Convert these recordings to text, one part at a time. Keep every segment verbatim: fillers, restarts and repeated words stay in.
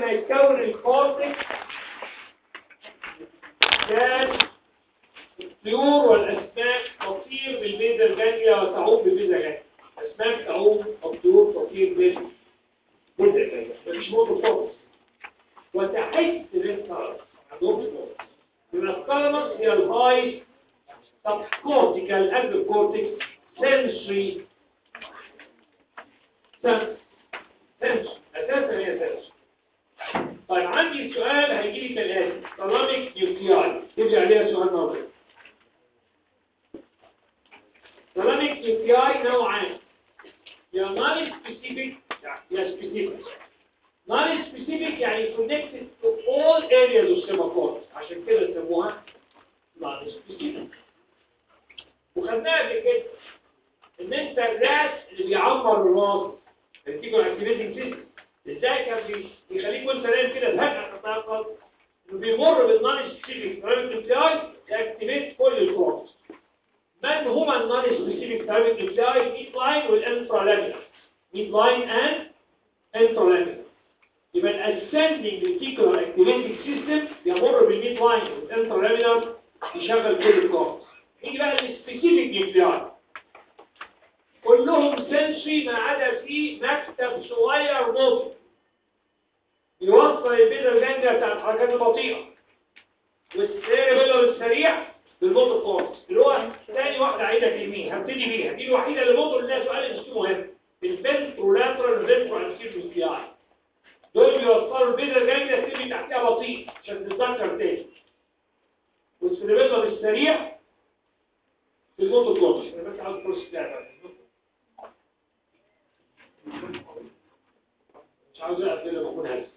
ما يتكون الكورتكس كان الطيور والاسماك تطير بالبيزا جانجليا وتعوم بالبيزا جانجليا. الاسماك تعوم والطيور تطير بالبيزا جانجليا. مفيش موتور كورتكس. وتحس للثالاموس عندهم يبقى الثالاموس هي الهاي سب كورتيكال اند كورتكس سنسوري سنس سنس اساسا هي سنس. طيب عندي سؤال هيجي لي كالاتي ثالاميك نيوكلياي تيجي عليها سؤال نظري. ثالاميك نيوكلياي نوعان يا نون سبيسيفيك يا سبيسيفيك. نون سبيسيفيك يعني connected to all areas of semaphore عشان كده سموها نون سبيسيفيك. وخدناها قبل كده ان انت الراس اللي بيعمر الراس التيجو اكتيفيتنج سيستم ازاي كان بيخليك وانت نايم كده بهجأة تتيقظ انه بيمر بالنون سبيسيفيك ثالاميك نيوكلياي ياكتيفيت كل الكورتكس. من هما النون سبيسيفيك ثالاميك نيوكلياي؟ ميد لاين والانترالامينال. ميد لاين اند انترالامينال. يبقى الاسندنج ريتيكولار اكتيفيتنج سيستم يمر بالميد لاين والانترالامينال يشغل كل الكورتكس. يجي بقى السبيسيفيك نيوكلياي كلهم سنسوري ما عدا فيه مكتب صغير موتور يوصل البيزا الجانجليا بتاع الحركات البطيئه والسيربيلر السريع بالموتور كورتكس اللي هو ثاني واحده عايزه اليمين هبتدي بيها دي الوحيده اللي الموتور اللي لها سؤال مش مهم الفنترولاترال والفنترال نيوكلياي دول بيوصلوا البيزا الجانجليا تبني تحتها بطيء عشان تتذكر تاني والسيربيلر السريع بالموتور كورتكس. انا بس عاوز كورس بتاعي مش عاوز اقفل لما اكون هز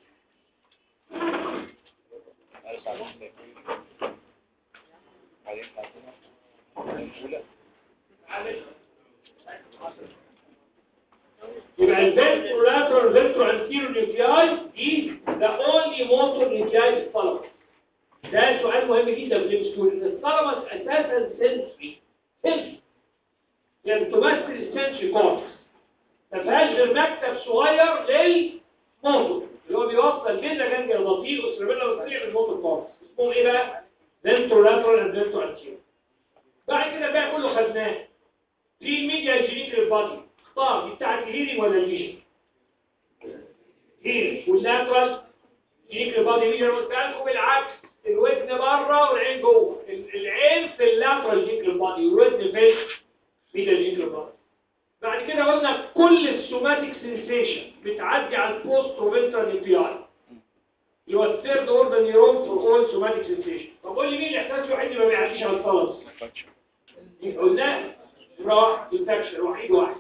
يبقى الفنترولاترال فنترو انتيريور نيوكلياي دي ده اونلي موتور نيوكلياي في الثالاموس. ده سؤال مهم جدا في السكول ان الثالاموس اساسا سنسوري سنسوري يعني تمثل السنسوري كورتكس ما فيهاش غير مكتب صغير للموتور اللي هو بيوصل بيزا جانجليا البطيء والسيربيلر السريع بالموتور كورتكس. اسمهم ايه بقى؟ فنترولاترال اند فنترو انتيريور. بعد كده بقى كله خدناه في ميديا جينيكال بادي اختار دي بتاعت الهيرنج ولا الفيجن؟ هيرنج واللاترال جينيكال بادي ميديا قلت بالعكس الودن بره والعين جوه. العين في اللاترال جينيكال بادي والودن في ميديا جينيكال بادي. بعد كده قلنا كل السوماتيك سنسيشن بتعدي على البوست روفنترال نيوكلياي اللي هو الثيرد اوردر نيورون فور اول سوماتيك سنسيشن. طب قول لي مين الاحساس الوحيد اللي ما بيعديش على الثالاموس؟ قلنا راح انفكشن وحيد واحد.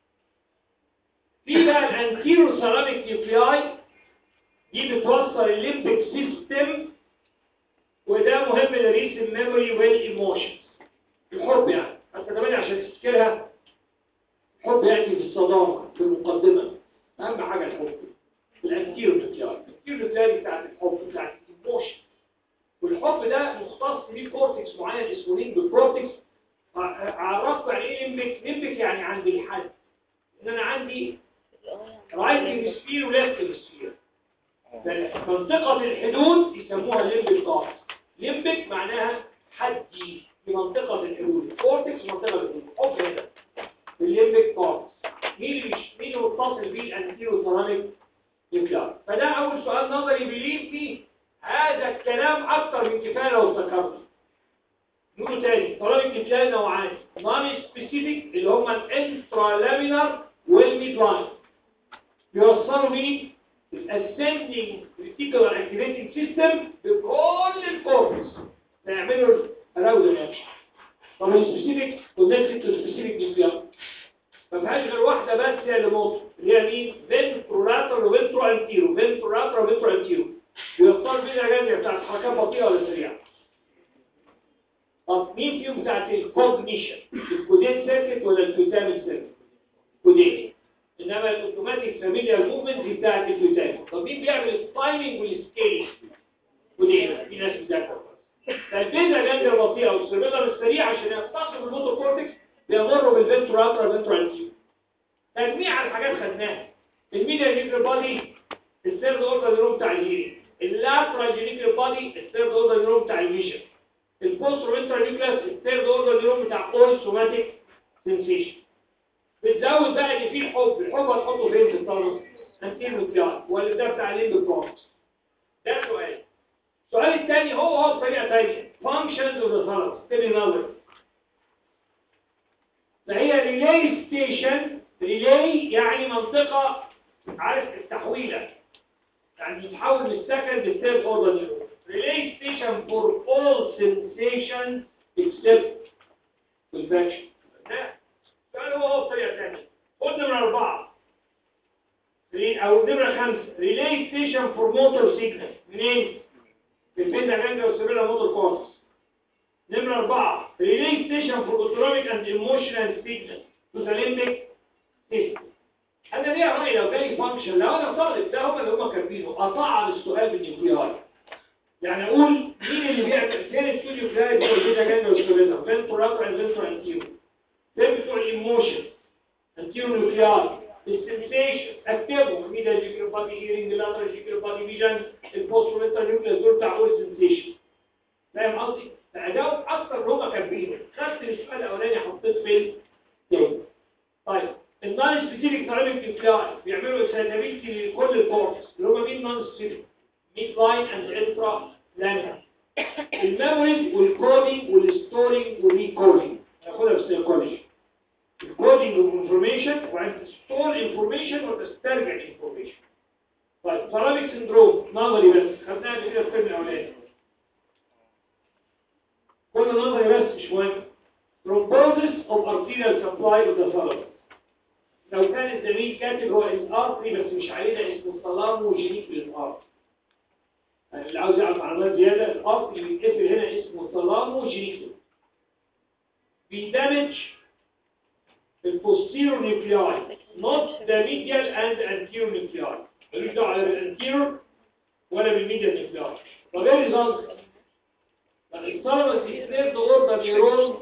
في بقى الانتيرو ثالاميك نيوكلياي دي بتوصل الليمبيك سيستم وده مهم للريسن ميموري والايموشنز. الحب يعني حتى كمان عشان تفتكرها الحب ياتي في الصداره في المقدمه اهم حاجه الحب الانتيرو نيوكلياي. الانتيرو نيوكلياي بتاعت الحب بتاعت الايموشن والحب ده مختص بيه كورتكس معين اسمه ليمبيك كورتكس. عرفت يعني ايه ليمبيك؟ ليمبيك يعني عند الحد ان انا عندي رايت هيمسفير وليفت هيمسفير. منطقه الحدود يسموها ليمبيك كورتكس. ليمبيك معناها حدي في منطقه الحدود. كورتكس منطقه الحدود. حب هنا الليمبيك كورتكس. مين اللي مين اللي متصل بيه الانتيرو ثالاميك نيوكلياي؟ فده اول سؤال نظري بيليق فيه هذا الكلام اكتر من كفايه لو افتكرته. نقول تاني ثالاميك نيوكلياي نوعان نون سبيسيفيك اللي هم الانترالامينال والميد لاين بيوصلوا مين؟ الاسندنج ريتيكولار اكتيفيتنج سيستم بكل الكورتكس بيعملوا اراوزل اكشن. طب السبيسيفيك كونكتد تو سبيسيفيك نيوكلياي ما فيهاش غير واحده بس هي اللي موت اللي هي مين؟ فنترولاترال وفنترو انتيرو. فنترولاترال وفنترو انتيرو بيوصلوا بيزا جانجليا بتاعت حركات بطيئه ولا سريعه. طب مين فيهم بتاعت الكوجنيشن؟ الكودين سيركت ولا الكوتامين سيركت؟ كودين. انما الاوتوماتيك فاميليار موفمنت دي بتاعت الكوتامين. طب مين بيعمل التايمنج والسكيلينج؟ كودين. في ناس بتذاكر فالبيزا جانجليا البطيئه والسيربيلر السريع عشان يتصلوا بالموتور كورتكس بيمروا بالفنترولاترال فنترال انتيرو. تجميع الحاجات خدناها. الميديا جينيكال بادي الثيرد اوردر نيورون بتاع الهيرنج، اللاترال جينيكال بادي الثيرد اوردر نيورون بتاع الفيجن، البوستروفنترال نيوكلاس الثيرد اوردر نيورون بتاع اول سوماتيك سنسيشن. بتزود بقى ان في الحب، الحب هتحطه فين في الطلبه؟ انتير نوكليار ولا ده بتاع الليمب بروكس؟ ده سؤال. السؤال الثاني هو هو بطريقه ثانيه، فانكشنز اوف ذا ثالاموس تاني نظري. فهي ريلاي ستيشن، ريلاي يعني منطقه عارف التحويله، يعني بتحول من السكند للثيرد اوردر نيورون. ريلاي ستيشن فور اول سنسيشن اكسبت الفاكشن. ده السؤال هو هو بطريقه ثانيه. خد نمره اربعه او نمره خمسه، ريلاي ستيشن فور موتور سيجنال منين؟ في البيتا جانجا والسيريلا موتور كورتكس. نمره اربعه، ريلاي ستيشن فور اوتونوميك اند ايموشنال سيجنال تو ذا ليمبيك سيستم. انا ليه رايي لو جالي فانكشن، لو انا طالب ده هم اللي هم كاتبينه اطعن السؤال بالنيوكلياي. يعني اقول مين اللي بيعمل فين الاستوديو بتاعي بتوع البيتا جانجا والسيريلا، فين توراتر انفنتور انتيرو، فين بتوع الايموشن انتيرو نيوكلياي، السنسيشن اكتبهم، ميدا جيكل بادي هيرنج، لاترال جيكل بادي فيجن، البوستروفنترال نيوكليس، دول بتاع اول سنسيشن. فاهم قصدي؟ فاجاوب اكتر اللي هم كاتبينه. خدت السؤال الاولاني حطيت فين؟ تاني. طيب النون سبيسيفيك ثيرابيك نيوكلياي بيعملوا اكسايتابيلتي لكل الكورتكس اللي هم مين نون سبيسيفيك؟ ميد لاين اند انترا لانجر. الميموريز والكودينج والستورينج والريكودينج ناخدها في السيكولوجي. الكودينج اوف انفورميشن وعند ستور انفورميشن وتسترجع انفورميشن. طيب ثيرابيك سندروم نظري بس خدناها قبل كده في الترم الاولاني. كل نظري بس مش مهم. thrombosis of arterial supply of the thalamus. لو كان الزميل كاتب هو الارتري بس مش علينا اسمه ثالاموجينيك للارتري. يعني اللي عاوز يعرف معلومات زياده الارتري بيتكتب هنا اسمه ثالاموجينيك. بيدمج البوستيرور نيوكلياي not the medial and anterior nuclei. ملوش دعوه على الانتيرور ولا بالميديال نيوكلياي. طب ايه الريزلت؟ الثالاموس ديسبليد اوردر نيورون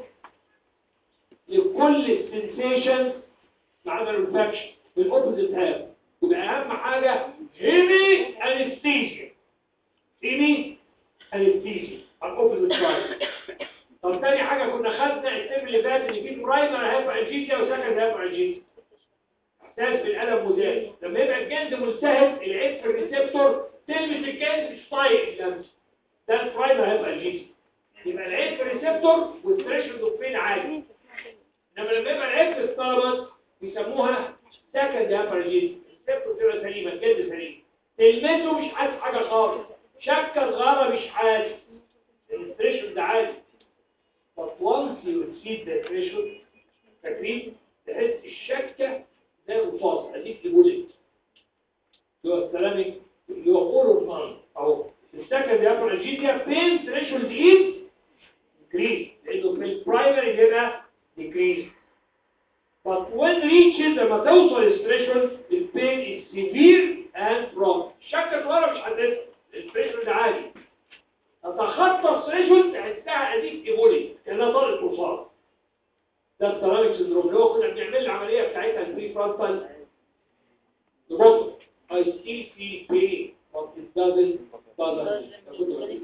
لكل السنسيشن ما عدا الانفكشن بالاوبوزيت هاف. يبقى اهم حاجه هيمي انستيزيا. هيمي انستيزيا على الاوبوزيت سايد. طب تاني حاجه كنا خدنا الترم اللي فات ان في برايمر هايبرالجيزيا وسكند هايبرالجيزيا. احساس بالالم مزعج. لما يبقى الجلد ملتهب العيب في الريسبتور تلمس الجلد مش طايق اللمس. ده البرايمر هايبرالجيزيا. يبقى العيب في الريسبتور والثريشولد اوف بين عالي. انما لما يبقى العيب في الثالاموس بيسموها سكند هايبرالجيزيا. الريسبتور بتبقى سليمه، الجلد سليم. تلمسه مش حاسس حاجه خالص. شكه صغيره مش حاسس. الثريشولد عالي. But once you exceed the threshold, فاكرين؟ تحس الشكة زي الرصاص، أديك لبوليت. اللي هو السلامك، اللي هو أول رمان، أهو. السكند هايبرالجيزيا pain threshold is decreased، لأنه في البرايمري بيبقى decreased. But when reached لما توصل الثريشولد، the pain is severe and prompt. الشكة صغيرة مش حاسسها، الثريشولد عالي. تتخطى الثريشولد تحسها أديك لبوليت. كأنها طارق رصاص. ده الثالاميك سندروم اللي هو كنا بنعمل العمليه بتاعتها البري فرونتال نبطل. I still feel pain but it doesn't bother me.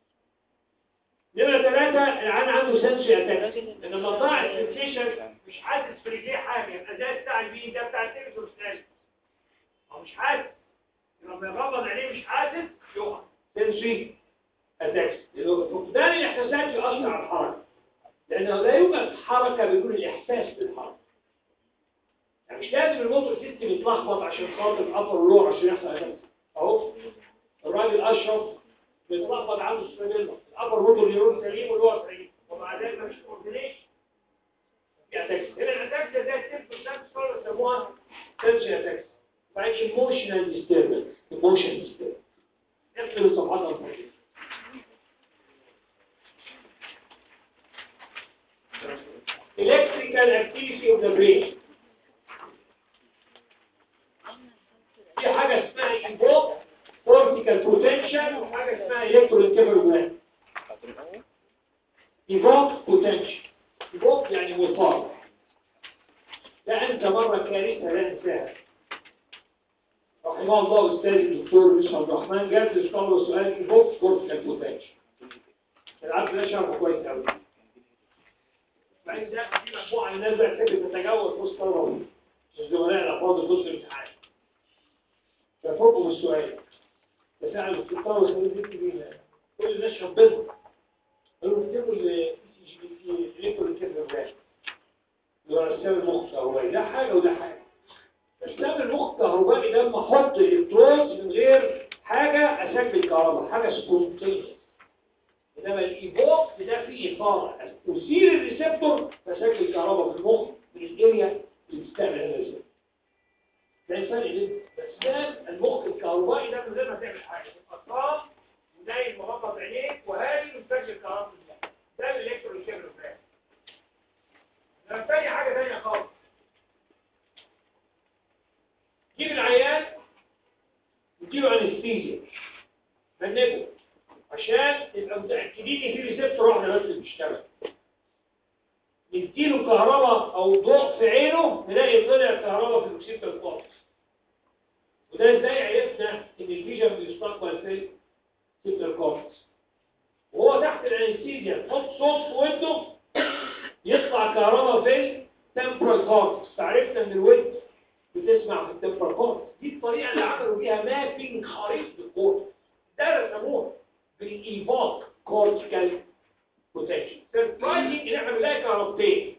نمرة ثلاثة العيان عنده سنسوري اتاك. لما ضاع السنسيشن مش حاسس في رجليه حاجة، يبقى ده بتاع البين ده بتاع التنس والسنان. هو مش حاسس. لما يغمض عينيه مش حاسس يقع. سنسوري اتاك. فقدان الاحساسات يؤثر على الحركة. لأنه لا يوجد حركة بدون الإحساس بالحركة. يعني مش لازم الموتور سيستم يتلخبط عشان خاطر الأبر واللور عشان يحصل أتاك. أهو الراجل أشرف بيتلخبط عنده السبيلة، الأبر موتور نيورون سليم واللور سليم، ومع ذلك مفيش كوردينيشن. في أتاكس. هنا الأتاكس ده التيبس نفس صار يسموها سنسوري أتاكس. بعد ايموشنال ديستربنس، ايموشنال ديستربنس. نقفل الصفحات الفاضية. electrical activity of the brain. في حاجة اسمها evoke cortical potential وحاجة اسمها electroencephalogram. evoke potential. evoke يعني مثار. ده أنت مرة كارثة لا انساها. رحمه الله أستاذ الدكتور يوسف عبد الرحمن جاب للطلبة سؤال ايفوك كورتيكال بوتنشال. العبد ده شرحه كويس قوي. بعد ده في مجموعة من الناس بقى تحب تتجاوز وسط طلبة الزملاء الأفاضل ضد الامتحان. ففوقوا بالسؤال. فسأل الطلبة الخريجين كبيرة. كل الناس شبهوا. قالوا اكتبوا ال سي جي بي تي ليكوا الكتاب الرئاسي. اللي هو رسام المخ الكهربائي، ده حاجة وده حاجة. رسام المخ الكهربائي ده لما احط الكترونز من غير حاجة أسجل كهرباء، حاجة سبونتينيوس. إنما الإيفوك ده فيه إثارة، أثير الريسبتور فسجل كهرباء في المخ من الأريا اللي بتستقبل الريسبتور. ده الفرق جدا. بس ده المخ الكهربائي ده من غير ما تعمل حاجة، تبقى صام ودايم مغمض عينيك وهادي وتسجل كهرباء في المخ. ده الإلكترون كيميوجراف. ده تاني حاجة تانية خالص. جيب العيان واديله انستيزيا فنجه عشان نبقى متاكدين ان في ريسبتور واحده بس اللي بتشتغل. نديله كهرباء او ضوء في عينه نلاقي طلع كهرباء في الاوكسيتال كورتكس. وده ازاي عرفنا ان الفيجن بيستقبل في الاوكسيتال كورتكس. وهو تحت الانستيزيا نحط صوت في ودنه يطلع كهرباء في التمبرال كورتكس. فعرفنا ان الود بتسمع في التمبرال كورتكس. دي الطريقه اللي عملوا بيها مابينج خريطه الكورتكس. ده رسموها بالايفوك كورتيكال بوتنشال. سربرايزنج ان احنا بنلاقي كهربتين.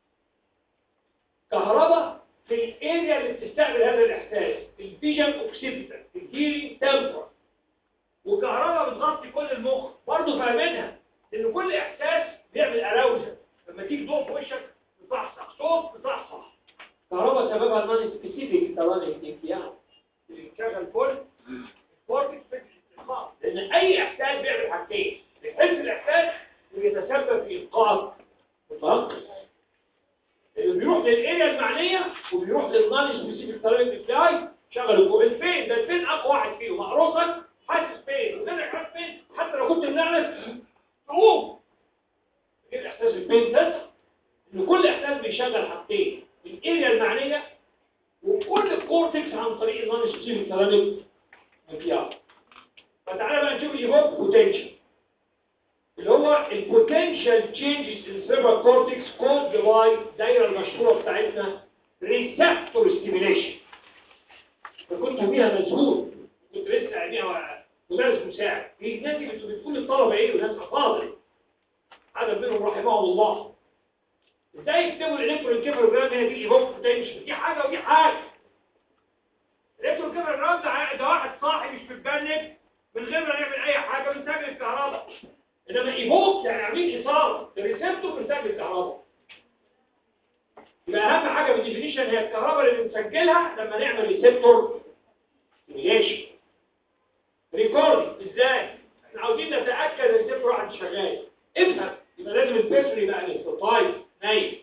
كهرباء في الاريا اللي بتستقبل هذا الاحساس، الفيجن اوكسيبيتال، الهيرنج تمبرال. وكهرباء بتغطي كل المخ، برضه فاهمينها ان كل احساس بيعمل اراوزل. لما تيجي ضوء في وشك تصحصح، صوت تصحصح. كهرباء سببها النون سبيسيفيك ترانيك يعني اللي بتشغل كل الكورتكس في الاستخدام. لان اي احساس بيعمل حاجتين، بيحس الاحساس ويتسبب في ايقاع متوقف. اللي بيروح للاريا المعنيه وبيروح للنون سبيسيفيك ترانيك فلاي شغل الفين. ده الفين اقوى واحد فيهم. مقروصك حاسس فين ودنك حاسس فين. حتى لو كنت منعنس تقوم كده احساس الفين ده. ان كل احساس بيشغل حاجتين، الاريا المعنيه وكل الكورتكس عن طريق النون سبيسيفيك ترانيك فلاي. فتعالى بقى نشوف الايفوك بوتنشال اللي هو البوتنشال تشينجز ان سيربرال كورتكس كولد باي الدايره المشهوره بتاعتنا ريسبتور ستيميليشن. فكنت بيها مذهول، كنت لسه قاعديها مدرس مساعد. في ناس بتقول الطلبه ايه وناس افاضل عدد منهم رحمهم الله. ازاي يكتبوا الالكترون كيميوجرام هنا دي الايفوك بوتنشال؟ دي حاجه ودي حاجه. الالكترون كيميوجرام ده ده واحد صاحي مش متبنج من غير ما نعمل اي حاجه بنسجل الكهرباء. انما ايفوك يعني عاملين اثاره الريسبتور بنسجل الكهرباء. يبقى اهم حاجه في الديفينيشن هي الكهرباء اللي بنسجلها لما نعمل ريسبتور ستيميليشن. ريكورد ازاي؟ احنا عاوزين نتاكد ان الريسبتور واحد شغال. افهم يبقى لازم البيسر يبقى انستايز نايم.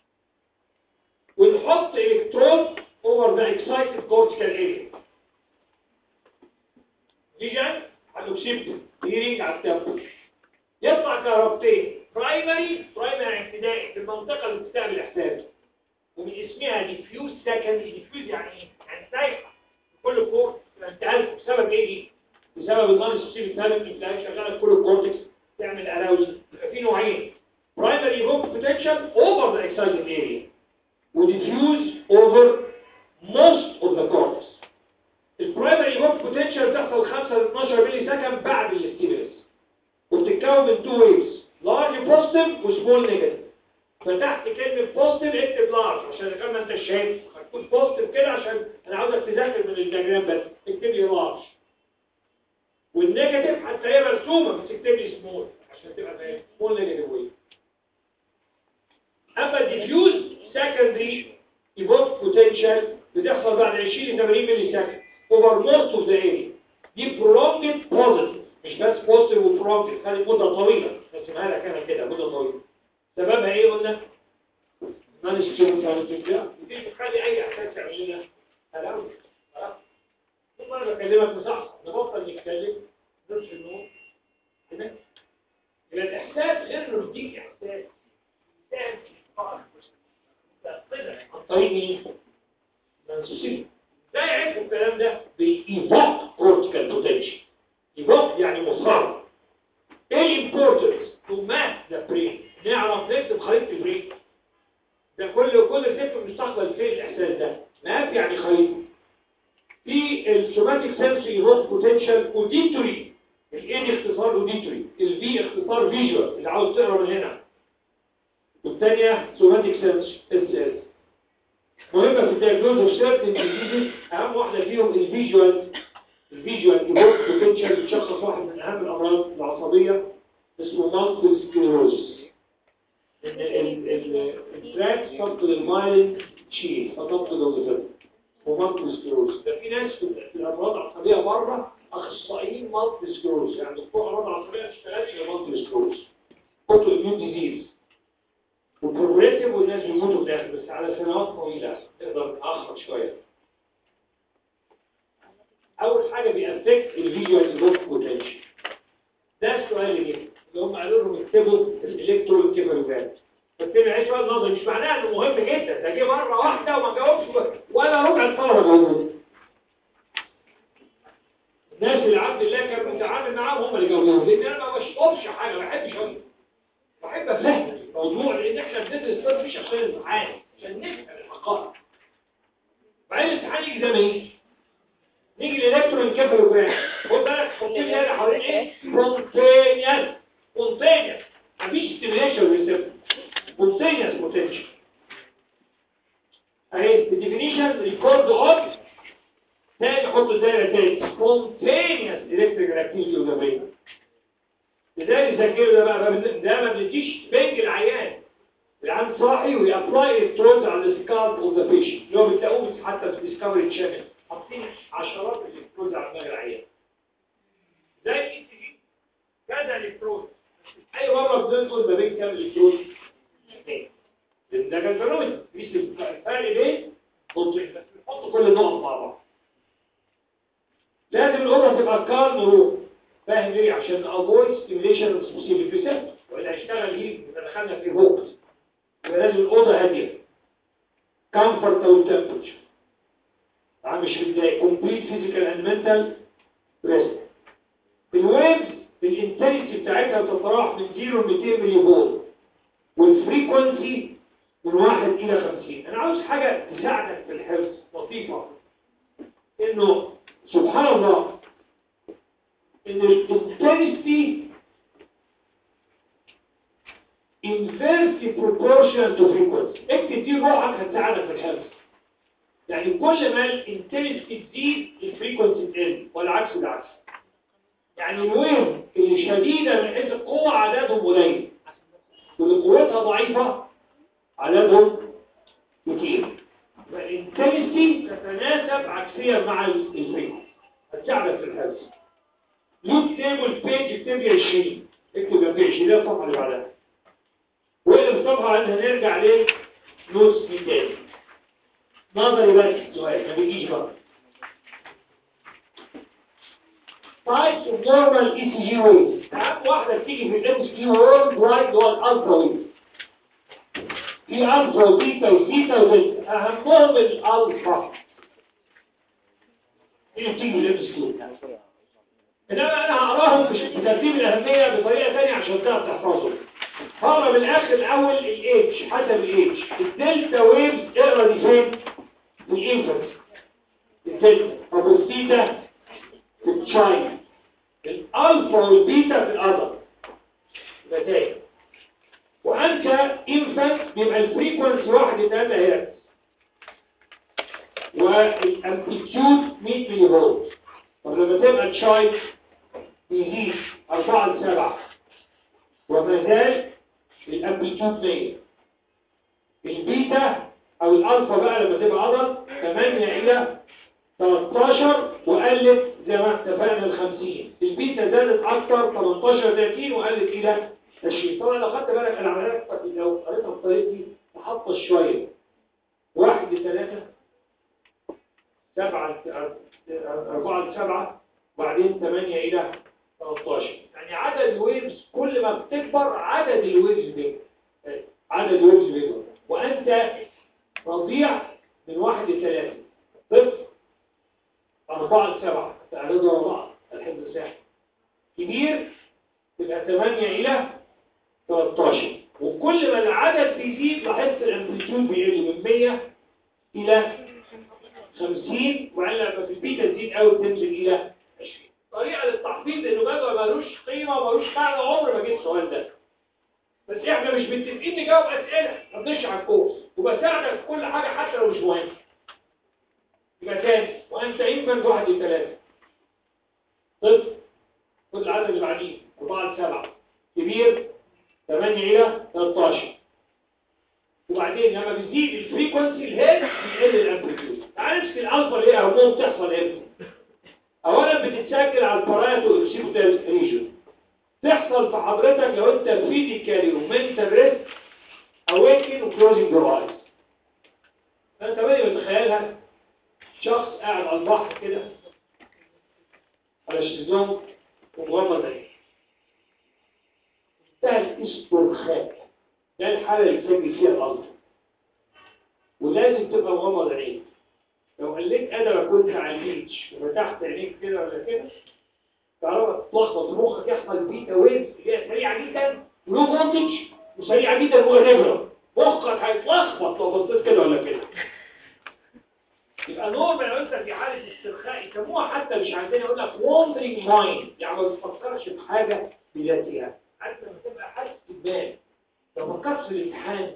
ونحط الكترون اوفر ذا اكسايتد كورتيكال اريا. فيجن على الاوكسيبتور، هيرنج على التمبرال. يطلع كهربتين، برايمري برايمري ابتدائي في المنطقه اللي بتستقبل الاحساس. ومن اسمها ديفيوز سكندري. ديفيوز يعني ايه؟ يعني سايحه كل كور. انت عارف بسبب ايه دي؟ بسبب النون سبيسيفيك تالنت اللي شغاله كل الكورتكس تعمل اراوزل. يبقى في نوعين، برايمري ايفوك بوتنشال اوفر ذا اكسايتد اريا وديفيوز اوفر موست اوف ذا كورتكس. البرايمري ايفوك بوتنشال بتحصل خمسة ل اتناشر ملي سكند بعد الاستيمولس، وبتتكون من تو ويفز، لارج بوزيتيف وسمول نيجاتيف. فتحت كلمه بوزيتيف اكتب لارج عشان كمان انت شايف هتكون بوزيتيف كده عشان انا عاوزك تذاكر من الدياجرام بس. اكتب لي لارج. والنيجاتيف هتلاقيها مرسومه بس اكتب لي سمول عشان تبقى فاهم. سمول نيجاتيف ويف. اما الديفيوز سكندري ايفوك بوتنشال بتحصل بعد عشرين ل تمانين ملي سكند اوفر موست اوف ذا اريا. دي برولونجد بوزيتيف، مش بس بوزيتيف وبرولونجد، خدت مده طويله. رسمها لك انا كده مده طويله. سببها ايه قلنا؟ نون سبيسيفيك ترانيك. دي بتخلي اي احساس يعمل لنا هلاوي. خلاص؟ ثم انا بكلمك بصح نبطل نتكلم نمشي النور كده. يبقى الاحساس غير انه بيديك احساس احساس عن طريق مين؟ منسوسين. لا يعرفوا الكلام ده بإيفوك كورتيكال بوتنشال. إيفوك يعني مصاب. ايه الامبورتنس تو ماب ذا برين؟ نعرف نكتب خريطة البرين. ده كل كل ست المستقبل فين الإحساس ده؟ ماب يعني خريطة. في السوماتيك سنس ايفوك بوتنشال اوديتوري. الاي اختصار اوديتوري، الفي اختصار فيجوال اللي عاوز تقرا من هنا. والثانيه سوماتيك سنس اس اس. مهمه في الدايجنوز اوف سيرتن ديزيزز، اهم واحده فيهم الفيجوال. الفيجوال ايفوك بوتنشال بتشخص واحد من اهم الامراض العصبيه اسمه مالتيبل سكليروز. التراك تفقد المايلين تشين فتفقد الغذاء ومالتيبل سكليروز. ده في ناس في الامراض العصبيه بره اخصائيين مالتيبل سكليروز، يعني دكتور امراض عصبيه ما اشتغلش مالتيبل سكليروز. اوتو اميون ديزيز وبروجريسيف، والناس بيموتوا في الاخر بس على سنوات طويله، نقدر نأخر شويه. اول حاجه بيأفكت الفيجوال ايفوك بوتنشال. ده السؤال اللي جه اللي هم قالوا لهم اكتبوا الالكتروكيفالوجرام. فاكتبوا عيش سؤال نظري، مش معناه انه مهم جدا، ده جه مره واحده وما جاوبش ولا ربع الطلبه جاوبوا. الناس اللي عبد الله كان متعامل معاهم هم اللي جاوبوه، لان انا ما بشوفش حاجه، ما بحبش اقول، بحب افهم الموضوع، لان احنا بندرس طب مش عشان الامتحان، عشان نفهم الحقائق. بعدين الامتحان يجي زي ما يجي. نيجي الالكتروكيفالوجرام، خد بالك حط لي هنا حوالين ايه؟ سبونتينيوس. سبونتينيوس مفيش ستيميليشن ريسبتور، سبونتينيوس بوتنشال. اهي الديفينيشن ريكورد اون تاني، حط الدايره تاني سبونتينيوس الكتريكال اكتيفيتي اوف ذا برين. ازاي نذاكره ده بقى؟ ده ما بنديش بنج العيان، العيان صاحي ويابلاي الكترودز على السكالب اوف ذا بيشنت، اللي هو بتلاقوه حتى في ديسكفري تشانل حاطين عشرات الالكترودز على دماغ العيان زي الاي سي جي، كذا الكترود. اي مره بندخل ما بين كام الكترود؟ اثنين. ده كان فينومينال، مش الفرق بين نقطتين بس بنحط كل النقط مع بعض. لازم الاوضه تبقى كالم روم، فاهم ليه؟ عشان افويد ستيميليشن اوف سبيسيفيك ريسبتور، والا هيشتغل هيت دخلنا في هوكس. ولازم الاوضه هاديه، كومفورت او تمبرتشر، مش بتلاقي كومبليت فيزيكال اند منتال ريست. الويفز الانتنسيتي بتاعتها بتتراوح من صفر ل مئتين ملي فولت، والفريكونسي من واحد الى خمسين. انا عاوز حاجه تساعدك في الحفظ لطيفه، انه سبحان الله ان الانتنسيتي inversely proportional to frequency. اكتب دي روحك هتساعدك في الحفظ. يعني كل ما الانتنسيتي تزيد الفريكونسي تقل، والعكس بالعكس. يعني الويف اللي شديده من حيث القوه عددهم قليل، واللي قوتها ضعيفه عددهم كتير. فالانتنسيتي تتناسب عكسيا مع الفريكونسي، هتساعدك في الحفظ. لوك تيبل بيج اكتب لي عشرين، اكتب جنبي عشرين، ده الصفحه اللي بعدها. وإلى الصفحة اللي هنرجع ليه نص تاني. نظري بس السؤال ما بيجيش بقى. Types of normal إي سي جي waves. أهم واحدة بتيجي في الام اس كيو وورد وايد هو الألفا ويف. في ألفا وبيتا وثيتا ودلتا، أهمهم الألفا. اللي بتيجي في الام اس كيو. إنما أنا هقراهم بترتيب الأهمية بطريقة ثانية عشان تعرف تحفظهم. هقرا من الاخر الاول الاتش حسب الاتش. الدلتا ويفز اقرا دي فين؟ في الانفنت. الدلتا طب الثيتا في التشايلد. الالفا والبيتا في الادر. يبقى تاني. وانت انفنت بيبقى الفريكونسي واحد لثلاثة هرتز. والامبليتيود مية ملي فولت. طب لما تبقى تشايلد بيزيد أربعة لسبعة. وما زال الامبليتيود مية. البيتا او الالفا بقى لما تبقى عضل ثمانية الى ثلاثة عشر وقلت زي ما اتفقنا ل خمسين. البيتا زادت اكتر ثمانية عشر ثلاثين وقلت الى عشرين. طبعا لو خدت بالك انا عملت لو قريتها بالطريقه دي تحطش شويه. واحد لثلاثة، سبعة أربعة لسبعة، وبعدين ثمانية الى ثلاثة عشر. يعني عدد الويفز كل ما بتكبر عدد الويفز بيكبر. عدد الويفز بيكبر. وأنت رضيع من واحد لثلاثة. طفل أربعة لسبعة تعرضوا ورا بعض الحفظ الساحل. كبير تبقى ثمانية إلى ثلاثة عشر، وكل ما العدد بيزيد لاحظت الامبليتيود بيقل من مية إلى خمسين، وبعدين لما في البيتا تزيد قوي بتنزل إلى عشرين. طريقة للتحفيظ إنه جدول ملوش قيمة وملوش معنى، عمر ما جه السؤال ده. بس إحنا مش متفقين نجاوب أسئلة، ما بنشرح الكورس وبساعدك في كل حاجة حتى لو مش مهم. يبقى تاني وأنت إنفنت واحد لثلاثة. طفل خد العدد اللي بعديه أربعة لسبعة. كبير ثمانية إلى ثلاثة عشر. وبعدين لما بيزيد الفريكونسي الهيد بيقل الامبليتيود. تعال نمسك الالفا اللي هي هرمون بتحصل امتى؟ اولا بتتسجل على الباراتو اوكسيبيتال ريجن. تحصل في حضرتك لو انت فيزيكالي ومنتال ريست اويكن وكلوزنج يور ايز. انت بقى متخيلها شخص قاعد على البحر كده على الشيزلونج ومغمض عينيه. انتهى الاسترخاء. ده الحالة اللي تسجل فيها الألفا، ولازم تبقى مغمض عينيك. لو قلت قادر كنت على البيتش وفتحت عينيك كده ولا كده تعرف تلخبط مخك، يحصل بيتا ويز اللي هي سريعة جدا ولو فولتج وسريعة جدا وإريجولار، مخك هيتلخبط لو بصيت كده ولا كده. يبقى نورمال لو انت في حالة استرخاء، يسموها حتى مش عندنا يقول لك wandering mind، يعني ما بتفكرش في حاجة بذاتها، حتى لما تبقى حاسس بالبال. لو فكرت في الامتحان،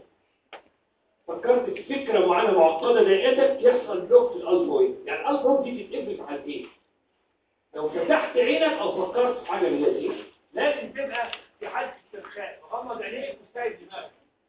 فكرت في فكرة معينة معقدة ضايقتك، يحصل بلوك في الألفويد. يعني الألفويد دي تتقفل في حالتين: لو فتحت عينك أو فكرت في حاجة بذاتها. لازم تبقى في حالة استرخاء، مغمض عينيك وسايب دماغك.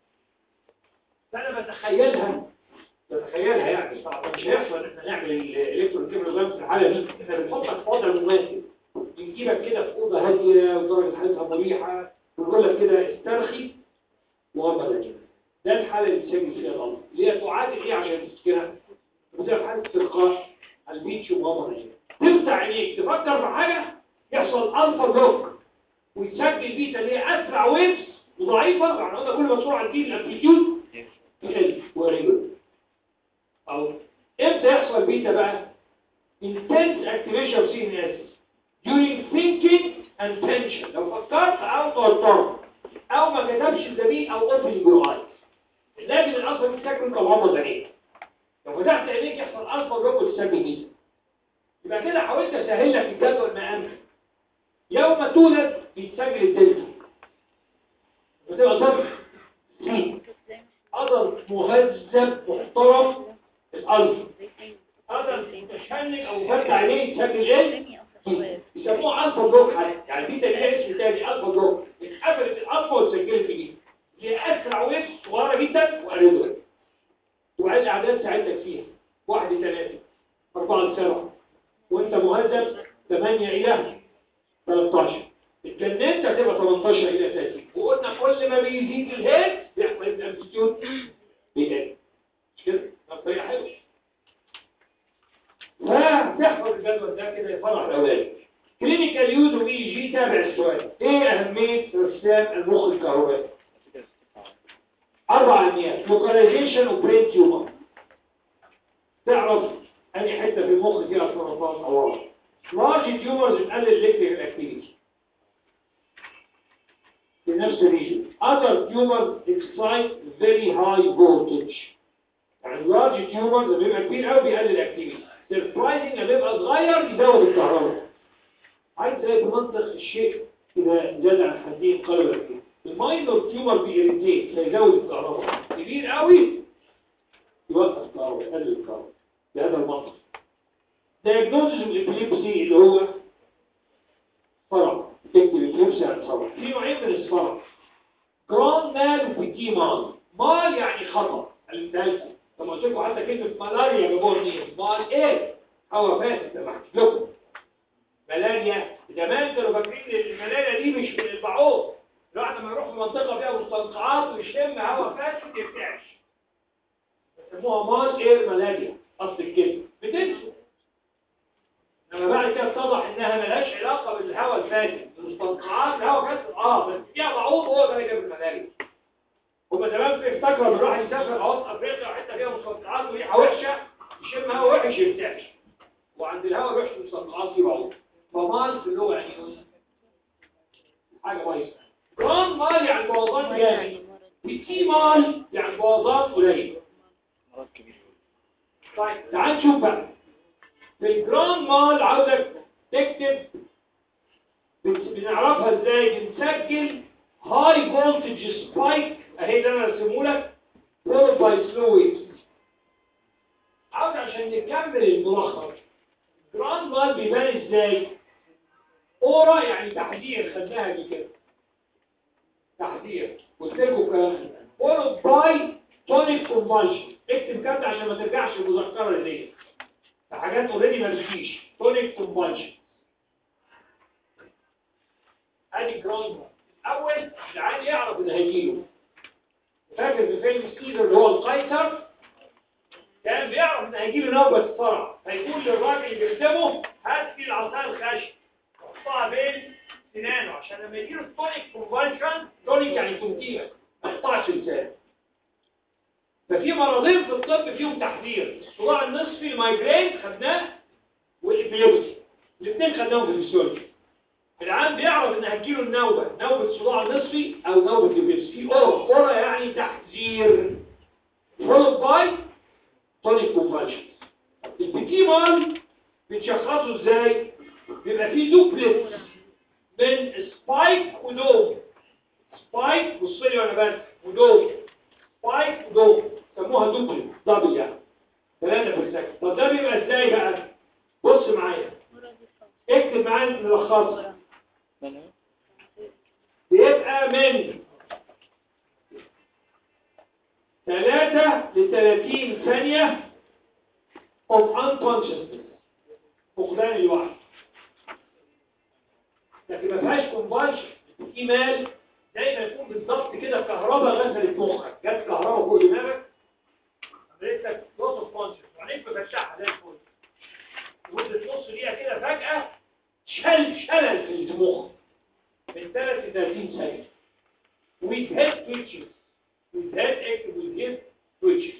فأنا بتخيلها بتخيلها يعني صعب، مش هيحصل إن احنا نعمل الإلكتروكيميوجرام في الحالة دي. احنا بنحطك في وضع مناسب، بنجيبك كده في أوضة هادية ودرجة حالتها مريحة، ونقول لك كده استرخي وغمض عينيك. ده الحالة اللي تسجل فيها الأمر، اللي هي تعادل إيه عشان تفتكرها؟ بتبقى حالة استرخاء على البيتش ومغمض عينيك. تفتح عينيك تفكر في حاجة، يحصل ألفا بلوك ويتسجل بيتا اللي هي أسرع ويفز وضعيفة. يعني قلنا كل ما بسرعة تزيد الأمبليتيود يقل وريجول. أو إمتى يحصل بيتا بقى؟ intense activation of سي إن إس during thinking and tension. لو فكرت أو توترت أو ما كتبش الزميل أو opening your eyes، لازم الألفا تتسجل كغمض عينيك. لو فتحت عينيك يحصل ألفا بلوك وتسجل بيتا. يبقى كده حاولت أسهل لك الجدول ما أمكن. يوم تولد بيتسجل الدلتا، بتبقى طفل سين أضل مهذب محترم الألفا، أضل متشنج أو مفتح عينيه يتسجل إيه؟ يسموه ألفا بلوك. يعني بيتا ليها اسم تاني ألفا بلوك، اتقفلت الألفا واتسجلت بيتا. هي أسرع ويفز صغيرة جدا وأريدوها. وعايز الأعداد ساعدتك فيها: واحد لثلاثة، أربعة لسبعة، وأنت مهذب ثمانية إلى ثلاثة عشر. اتجننت هتبقى ثمانية عشر إلى ثلاثين. وقلنا كل ما بيزيد الهيد بيحصل الأمبليتيود بيقل. مش كده؟ طريقة حلوة. فتحفظ الجدول ده كده يفرح الأولاد. كلينيكال يوز وإي جي. تابع السؤال: إيه أهمية رسام المخ الكهربائي؟ أربع علميات: لوكاليزيشن وبرين تيومر. تعرف أي حتة في المخ فيها سرطان أو ورم. لارج تيومرز بتقلل الإلكتريكال أكتيفيتي في نفس الريجن. other tumors excite very high voltage. يعني لارج تيومرز لما بيبقى كبير قوي بيقلل الأكتيفيتي. سربرايزنج لما بيبقى صغير يزود الكهرباء. عايز تلاقي بمنطق الشيء كده زاد عن حدين قلبا كده. الماينور تيومر بيريتيت فيزود الكهرباء، كبير قوي يوقف الكهرباء يقلل الكهرباء. بهذا المنطق. دايجنوزز الابليبسي اللي هو صرع. تكتب الابليبسي عن صرع. في نوعين من الصرع: جراند مال وبيتي مال. مال يعني خطأ الثالثة. لما قلت لكم حتى كلمة ملاريا جابوها منين؟ مال ايه؟ هوا فاسد. لما حكيت لكم ملاريا زمان كانوا فاكرين ان الملاريا دي مش من البعوض. الواحد لما يروح في منطقة فيها مستنقعات ويشم هوا فاسد يرتعش. يسموها مال اير ملاريا اصل الكلمة. بتنسوا. لما بعد كده اتضح انها ملهاش علاقة بالهواء الفاسد. المستنقعات الهواء فاسد اه بس فيها بعوض هو ده اللي جاب الملاريا. هما زمان في افتكروا ان الواحد يسافر اوسط افريقيا وحته فيها مستنقعات وريحه وحشه يشم هوا وحش يرتعش. وعند الهواء الوحش مستنقعات يبعوا. فمال في اللغه يعني حاجه بايظه. جران مال يعني بوظان جامد. بيتي مال يعني بوظان قليل. طيب تعال نشوف بقى. في الجران مال عاوزك تكتب بنعرفها ازاي. بنسجل هاي فولتج سبايك اهي اللي انا رسمه لك فولد باي سلو ويفز. عاوز عشان نكمل الملخص. جران مال بيبان ازاي؟ اورا يعني تحذير، خدناها دي كده تحذير قلت لكم الكلام ده. فولد باي تونيك كونفالشن. اكتب كده عشان ما ترجعش المذكره اللي في حاجات اوريدي ما بتجيش. تونيك كونفالشن ادي جراند. اول العيان يعرف ان هيجيله. فاكر في فيلم سيزر اللي هو القيصر كان بيعرف ان هيجيله نوبه صرع، فيقول للراجل اللي بيخدمه هات لي العصايه الخشب حطها بين سنانه عشان لما يجيله التونيك كونفالشن، تونيك يعني تنكيله ما يقطعش لسانه. ففي مرضين في الطب فيهم تحذير، الصداع النصفي المايجرين خدناه والابيليبسي الاثنين خدناهم في الفسيولوجي. العام بيعرف ان هتجيله النوبه نوبه صداع نصفي او نوبه ابيليبسي. في اورا اورا يعني تحذير فولد باي تونيك كونفالشن. البيتي مال بتشخصه ازاي؟ بيبقى فيه دوبلت من سبايك ودوم. سبايك بص لي وانا بس ودوم سبايك ودوم سموها دوبلت دبل يعني ثلاثة في السكن. طب ده بيبقى ازاي بقى؟ بص معايا اكتب معايا نلخصها. بيبقى من ثلاثة لثلاثين ثانية of unconsciousness فقدان الوعي. لكن ما فيهاش كونفالشن. احتمال دايما يكون بالضبط كده كهرباء غسلت مخك، جت كهرباء فوق دماغك عملت لك لوس اوف كونشس وعينيك مفتحه زي الفل. لمده نص دقيقه كده فجاه شل شلل في المخ من ثلاث ل ثلاثين ثانيه. with head twitches with head ache with head twitches.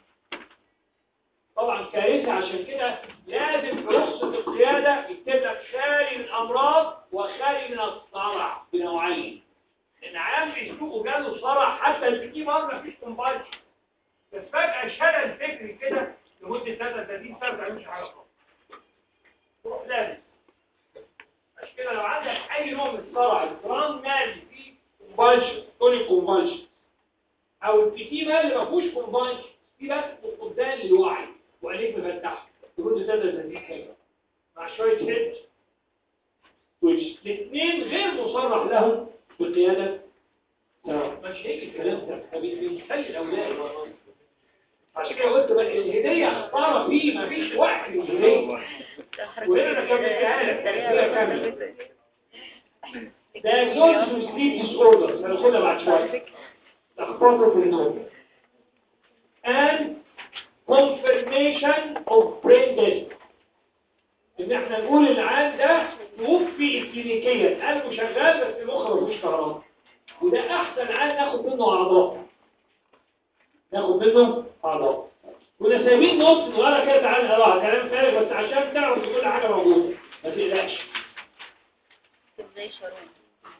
طبعا كارثه. عشان كده لازم في رخصه القياده يكتب لك خالي من الامراض وخالي من الصرع بنوعين. لان عام بيسوقوا جاله صرع حتى البيتي مره مفيش كومبالشن، بس فجاه شلل فكري كده لمده ثلاثة وثلاثين سنه ما تعملش حاجه خالص. تروح لازم. عشان كده لو عندك اي نوع من الصرع الجراند مال فيه كومبالشن تونيك كومبالشن او البيتي مال ما فيهوش كومبالشن في بس فقدان للوعي وعينيك مفتحه لمده ثلاثة وثلاثين سنه مع شويه هيد تويتش. الاثنين غير مصرح لهم بالقياده. مش هيك الكلام ده بيخلي الاولاد. عشان كده قلت بقى الهديه اختار فيه مفيش وقت للهديه. وهنا كملتها لك هي كامله. diagnosis of sleep disorders هناخدها بعد شويه. لخبطه في النوم. and confirmation of brain death. ان احنا نقول العيان ده توفي كلينيكيا قلبه شغال بس المخ ما فيهوش كهرباء. وده احسن عيان ناخد منه اعضاء. ناخد منه اعضاء. كنا سايبين نص صغيره كده تعال نقراها كلام فارغ بس عشان تعرف ان كل حاجه موجوده ما تقلقش. ازاي شارون؟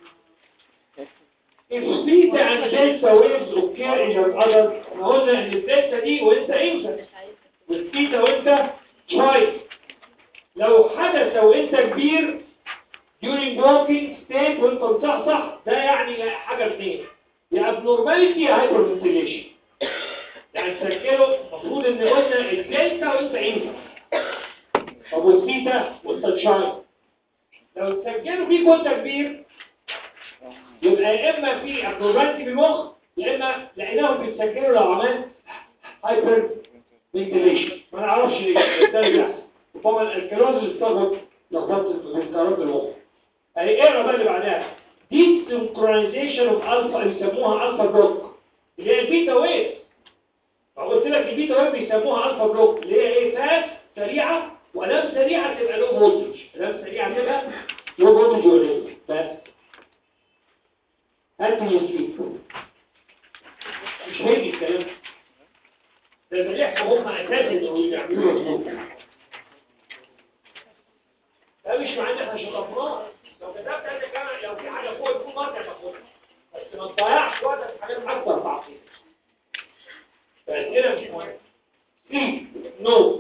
If theta and delta waves occur in your other احنا قلنا ان الدلتا دي وانت انت والثيتا وانت تشايلد. لو حدث وانت كبير during walking state وانت مصحصح ده يعني حاجه اثنين، يا abnormality يا hyperventilation. يعني تسجله المفروض ان قلنا الدلتا وانت انت طب والثيتا وانت تشايلد. لو تسجلوا فيك وانت كبير يبقى يا اما في abnormality في المخ يا اما لقيناهم بيتسجلوا لو عملت hyperventilation. ما نعرفش ليه ده اللي بيحصل. طبعا الكلوز اللي بتاخد لخبطه الانتقالات المخ. اهي اقرا بقى اللي بعدها دي سنكرونايزيشن اوف الفا بيسموها الفا بلوك اللي هي البيتا ويف. فقلت لك البيتا ويف بيسموها الفا بلوك اللي هي ايه؟ فات سريعه والام سريعه تبقى لو فولتج. الام سريعه تبقى لو فولتج قليل بس. هات لي السليب مش هيجي الكلام ده. ده بيحكوا هم اساسا اللي بيعملوا مش معناه ان احنا شطبناه. لو كتبت انت كمان لو في حاجه فوق الفول مارك هتاخدها، بس ما تضيعش وقتك في حاجات اكتر تعقيد. فالاسئله مش مهمه. سي نو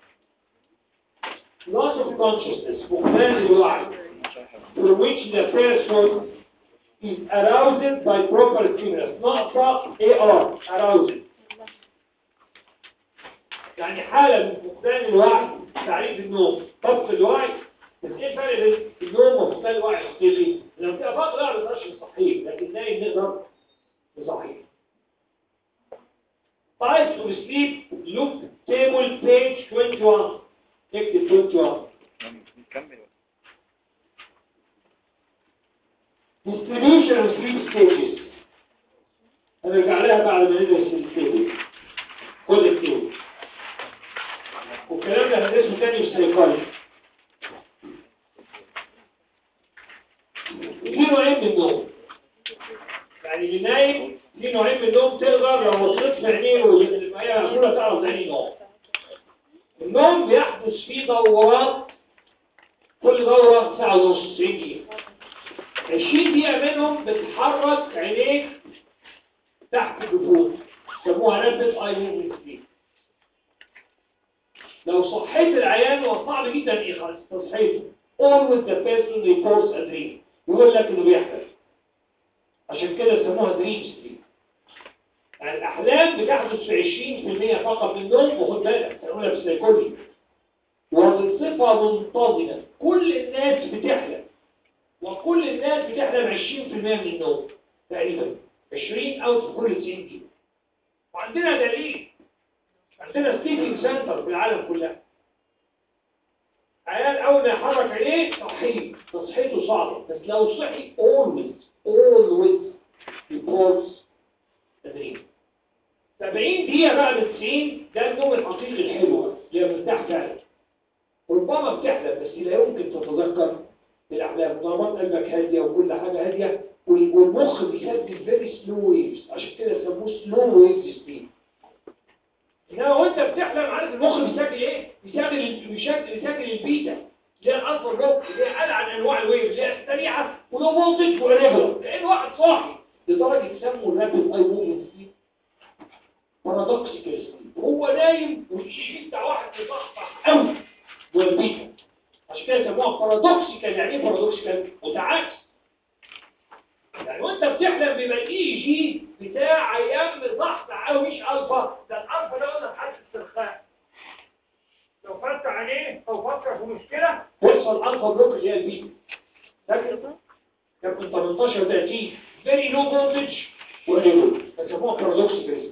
loss of consciousness فقدان الوعي for which the person is aroused by proper stimulus. ناقصه اي ار aroused يعني حاله من فقدان الوعي. تعريف النوم فقد الوعي. بس ايه الفرق بين النوم وفقدان الوعي الصحي؟ لما تبقى فقد الوعي ما نقدرش نصحيه، لكن نايم نقدر نصحيه. Types of sleep look table page twenty-one. اكتب twenty-one. نكمل. Distribution of sleep stages. هنرجع لها بعد ما ندرس التيبل. خد التيبل. والكلام ده هندرسه تاني في السيكولوجي. في نوعين من النوم. يعني اللي نايم في نوعين من النوم تقدر لو بصيت في عينيه وهي مقفوله تعرف عينيه نوم. النوم بيحدث فيه دورات، كل دوره ساعه ونص تسعين دقيقه. عشرين دقيقه منهم بتحرك عينيك تحت الجفون، يسموها رابيد اي موفمنت سليب. لو صحيت العيان هو صعب جدا ايه تصحيته. always the person reports a dream. يقول لك انه بيحلم. عشان كده يسموها دريم سليب. يعني الاحلام بتحدث في عشرين بالمية فقط من النوم. وخد بالك هنقولها في السيكولوجي وبصفه منتظمه. كل الناس بتحلم وكل الناس بتحلم عشرين بالمية من النوم تقريبا، عشرين او في كل تسعين دقيقه. وعندنا دليل، عندنا سليبنج سنتر في العالم كلها. عيال اول ما يحرك عينيه صحيه، تصحيته صعبه، بس لو صحي always always reports a dream. سبعين دقيقه بعد تسعين ده النوم الحقيقي الحلو اللي مرتاح فعلا. ربما بتحلم بس لا يمكن تتذكر الاحلام. ضربات قلبك هاديه وكل حاجه هاديه والمخ بيسجل فيري سلو ويفز، عشان كده سموه سلو ويفز سليب. انما وانت بتحلم عارف المخ بيسجل ايه؟ بيسجل بيسجل بيسجل البيتا اللي هي الالفا روك اللي هي اعلى عن الويف اللي هي السريعه ولو فولتج وريجولار. لان واحد صاحي لدرجه يسموا الرابيد اي موفمنت سليب بارادوكسيكال سليب. هو نايم والشيء بتاع واحد مصحصح قوي والبيتا، عشان كده سموها بارادوكسيكال. يعني ايه بارادوكسيكال؟ متعاكس. يعني وانت بتحلم بيبقى الاي جي بتاع ايام مصحصح قوي مش الفا. ده الالفا ده قلنا في حاله استرخاء. لو فتح عينيه او فكر في مشكله يحصل الفا بلوك اللي هي البيتا. فاكر كان من تمنتاشر تلاتين فيري لو فولتج وريجولار، فسموها بارادوكسيكال.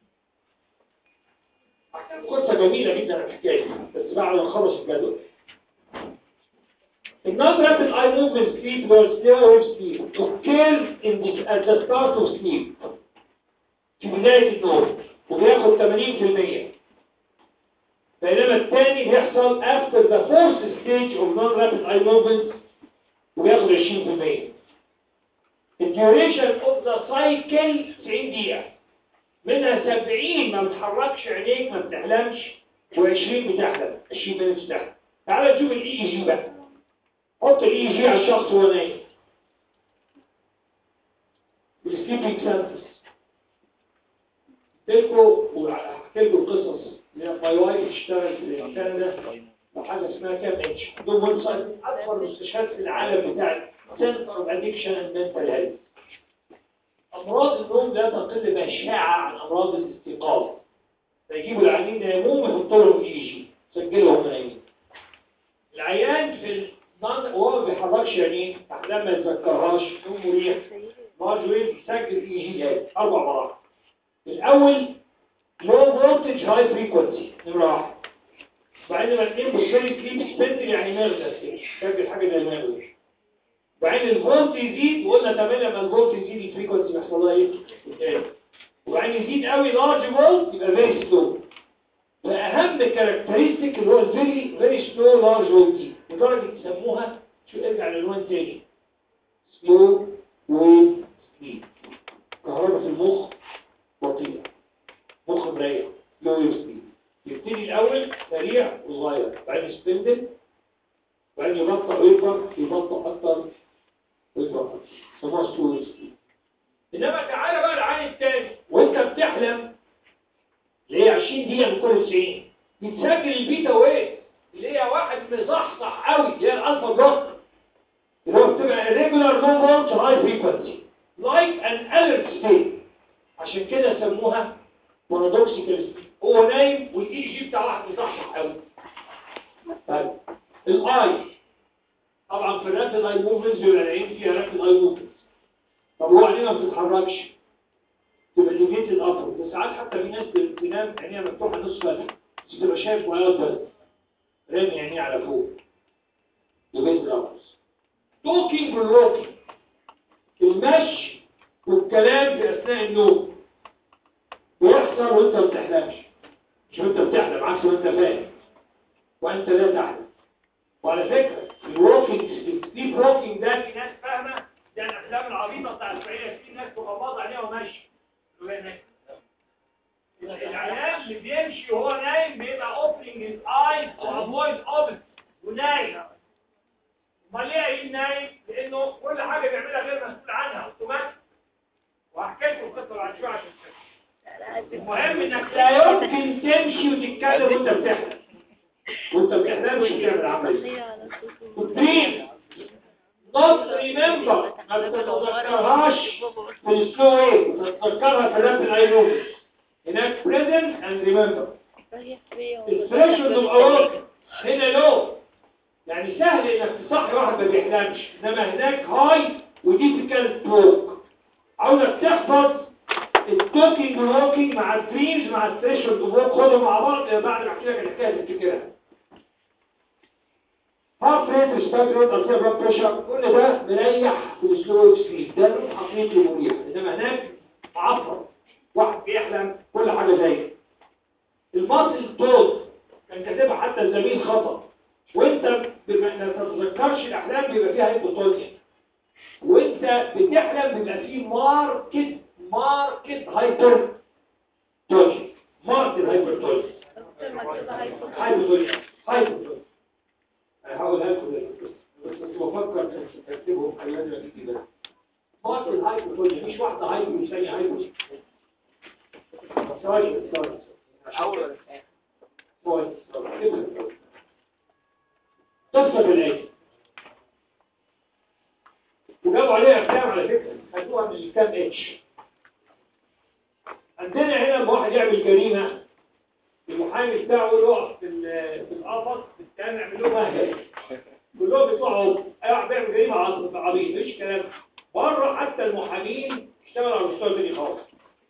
قصة جميلة جدا الحكاية بس بعد ما نخلص الجدول. The non-rapid eye movement sleep or slow wave sleep occurs in the, at the start of sleep. في بداية النوم وبياخد ثمانين بالمية. بينما الثاني بيحصل after the fourth stage of non-rapid eye movement وبياخد عشرين بالمية. The duration of the cycle تسعين دقيقة. منها سبعين ما بتحركش عينيك ما بتحلمش وعشرين بتحلم. عشرين ما بتحلم. تعال نشوف الاي اي جي بقى. حط الاي اي جي على الشخص وهو نايم. السليبنج سنترز. تلكوا وهحكي لكم القصص. ماي وايف اشتغل في كندا وحاجه اسمها كام اتش. عندهم ويب سايت اكبر مستشفيات في العالم بتاع سنتر اوف ادكشن اند منتال هيلث. أمراض النوم لا تقل بشاعة عن أمراض الاستيقاظ. فيجيبوا العيانين ينامون ويحطوا لهم اي جي سجلوا هم نايمين. العيان في النان وهو ما بيحركش عينيه أحلام ما يتذكرهاش نوم مريح مارجوين يسجل اي جي أربع مراحل. الأول لو فولتج هاي فريكونسي نمرة واحد. بعدين لما الاثنين بصير سليب سبندل يعني مغنى سجل حاجة زي المغنى. وبعدين الفولت يزيد وقلنا تمام لما الفولت يزيد الفريكونسي بيحصل لها ايه؟ وبعدين يزيد قوي لارج فولت يبقى فيري سلو. فاهم كاركترستيك اللي هو الفيري فيري سلو لارج فولت لدرجه يسموها شو ارجع للعنوان تاني سلو ويف سليب. كهرباء في المخ بطيئه مخ مريح سلو ويف سليب. يبتدي الاول سريع وصغير بعدين سبندل وبعدين يبطأ ويكبر يبطأ أكتر ويكبر أكتر سموها سلو سليب. إنما تعالى بقى العين التاني وأنت بتحلم اللي هي عشرين دقيقة من كل تسعين بتسجل البيتا ويف اللي هي واحد مصحصح قوي اللي هي الألفا بلوك اللي هو بتبقى irregular low voltage high frequency like an alert state. عشان كده سموها paradoxical state. هو نايم والاي جي بتاع واحد مصحصح قوي. طيب الاي طبعا في الرابيد اي موفمنتس بيبقى العين فيها رابيد اي موفمنتس. طب هو عينيه ما بتتحركش تبقى ليميتد ابر وساعات حتى في ناس بتنام عينيها مفتوحه نص فتحه بس تبقى شايف بياض بس رامي عينيه على فوق ليميتد ابر. توكينج والووكينج المشي والكلام في اثناء النوم بيحصل وانت ما بتحلمش مش وانت بتحلم عكس ما انت فاهم وانت لا تحلم. وعلى فكره الووكينج الديب ووكينج ده في ناس فاهمه ده الافلام العبيطه بتاع السعوديه في ناس مغمضه عليها وماشي العيان اللي بيمشي وهو نايم بيبقى اوبننج هيز ايز وافويد اوبن ونايم. امال ليه قايل نايم؟ لانه كل حاجه بيعملها غير مسؤول عنها اوتوماتيك. وهحكي لكم القصه بعد شويه عشان كده. المهم انك لا يمكن تمشي وتتكلم وانت بتحلم. وانت بتحلمش بتعمل عمليه. وترين not remember ما تتذكرهاش في السلو ويف تتذكرها في رابيد اي موفمنت. هناك present and remember. الثريشولد الاورك هنا لو يعني سهل انك تصحي واحد ما بيحلمش انما هناك هاي وديفيكالت توك. عاوزك تحفظ التوكينج والووكينج مع الدريمز مع الثريشولد الاورك خدهم مع بعض بعد ما احكي لك الحكايه تفتكرها. هارت ريت ريسبيرت ريت ارتيريال بلاد بريشر كل ده مريح في السلو سليب ده له حقيقي مريح. انما هناك معفر واحد بيحلم كل حاجه زيه. الماسل توز كان كاتبها حتى الزميل خطأ وانت ما تتذكرش الاحلام بيبقى فيها هايبوتونيا وانت بتحلم بيبقى فيه ماركت ماركت هايبر تونيا ماركت هايبر تونيا هايبوتونيا هايبوتونيا. انا هقولها لكم بس كنت بفكر تكتبهم ايام ما تيجي بقى. ماركت هايبوتونيا مش واحده هايبو مش ثانيه هايبو. سوري سوري اول ولا ثاني سوري قصة بالعين وجابوا عليها افلام على فكرة خدوها من الكام اتش. عندنا هنا لما واحد يعمل جريمة المحامي بتاعه يقف في في القفص كان يعملوه مهجر كلهم بيطلعوا اي واحد بيعمل جريمة عبيط مفيش كلام بره حتى المحامين اشتغلوا على مستوى تاني خالص.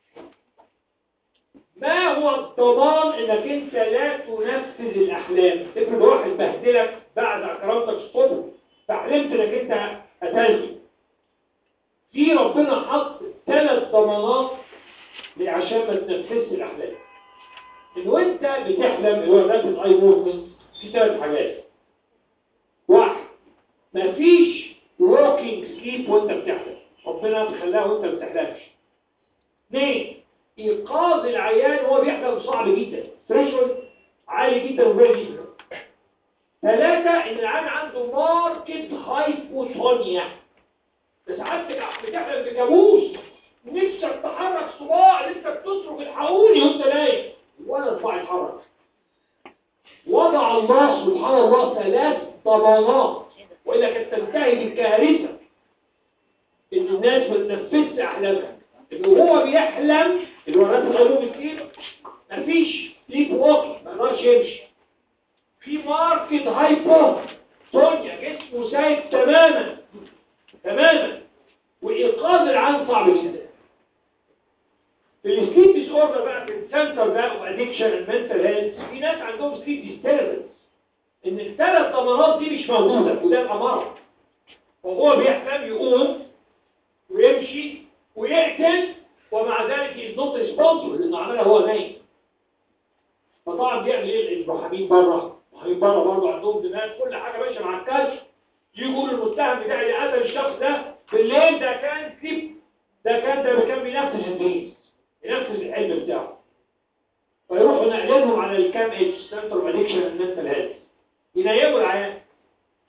ما هو الضمان انك انت لا تنفذ الاحلام؟ افرض واحد بهدلك بعد اكرامتك الصبح فحلمت انك انت قتلت. في ربنا حط ثلاث ضمانات عشان ما تنفذش الاحلام. ان وانت بتحلم اللي هو رابيد اي موفمنت في ثلاث حاجات. واحد مفيش ووكينج سليب وانت بتحلم ربنا مخليها وانت ما بتحلمش. اثنين إيقاظ العيان وهو بيحلم صعب جدا ثريشولد عالي جدا وفيري جدا. ثلاثة إن العيان عنده ماركت هايبوتونيا بس عندك بتحلم بكابوس نفسك تحرك صباع لسه بتصرخ الحقوني وانت نايم ولا صباع يتحرك. وضع الله سبحان الله ثلاث ضمانات وإلا كانت تنتهي بالكارثة إن الناس ما تنفذش أحلامها. إنه هو بيحلم اللي هو الناس الغيبوبة كتير مفيش سليب ووكينج ما يقدرش يمشي. في ماركت هايبوتونيا جسمه سايب تماما تماما وإيقاظ العين صعب جدا. في السليب ديس اوردر بقى في السنتر بقى وادكشن المنتال هيلث في ناس عندهم سليب ديستربنس ان الثلاث ضمانات دي مش موجوده وده الامر. وهو بيحلم يقوم ويمشي ويقتل ومع ذلك النوت ريسبونسبل لانه عملها هو نايم. فطبعا بيعمل ايه المحامين بره؟ المحامين بره برضه عندهم دماغ كل حاجه ماشيه مع الكاش. يقول المتهم بتاعي اللي قتل الشخص ده بالليل ده كان سليب ده كان ده كان بينفذ الدريس ينفذ الحلم بتاعه. فيروحوا نقلينهم على الكام اتش سنتر ادكشن المنتال هيلث ينيموا العيان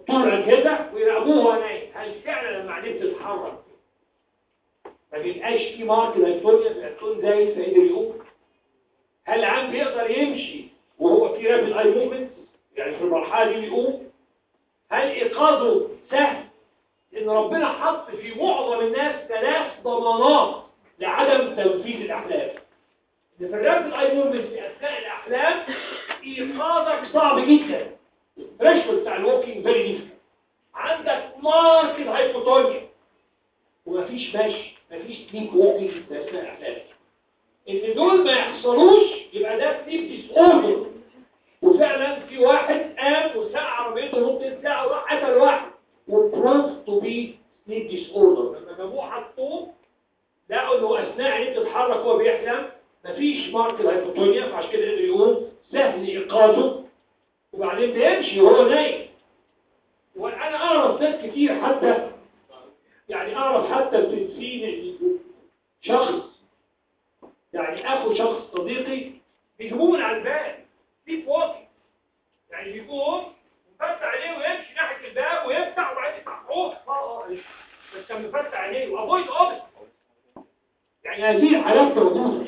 يحطوا له اجهزه ويراقبوه وهو نايم، هل فعلا لما عينيه تتحرك ما بيبقاش في مارك هايبوتونيا في الاتون زي فقدر يقوم؟ هل العام بيقدر يمشي وهو في رابيد اي موفمنت يعني في المرحله دي بيقوم؟ هل ايقاظه سهل؟ ان ربنا حط في معظم الناس ثلاث ضمانات لعدم تنفيذ الاحلام. ان في الرابيد اي موفمنت في اثناء الاحلام ايقاظك صعب جدا، الثريشولد بتاع الووكينج فيري ديفيكالت، عندك ماركت هايبوتونيا ومفيش ماشي، مفيش سليب ووكينج في اثناء الاحلام. ان دول ما يحصلوش يبقى ده سليب ديس اوردر. وفعلا في واحد قام وساق عربيته ممكن ساعه وراح قتل واحد وبروف تو بي سليب ديس اوردر. لما جابوه حطوه لقوا انه اثناء عينيه بتتحرك وهو بيحلم مفيش ماركت هايبوتونيا، فعشان كده قدر يقوم سهل ايقاظه وبعدين بيمشي وهو نايم. وانا اعرف ناس كتير حتى يعني اعرف حتى التنسين شخص يعني اخو شخص صديقي بيجيبوه من على الباب سليب ووكينج، يعني بيقوم ويفتح عليه ويمشي ناحيه الباب ويفتح وبعدين يفتحوه بس كان مفتح عليه وافويد اوبس. يعني هذه الحالات موجوده.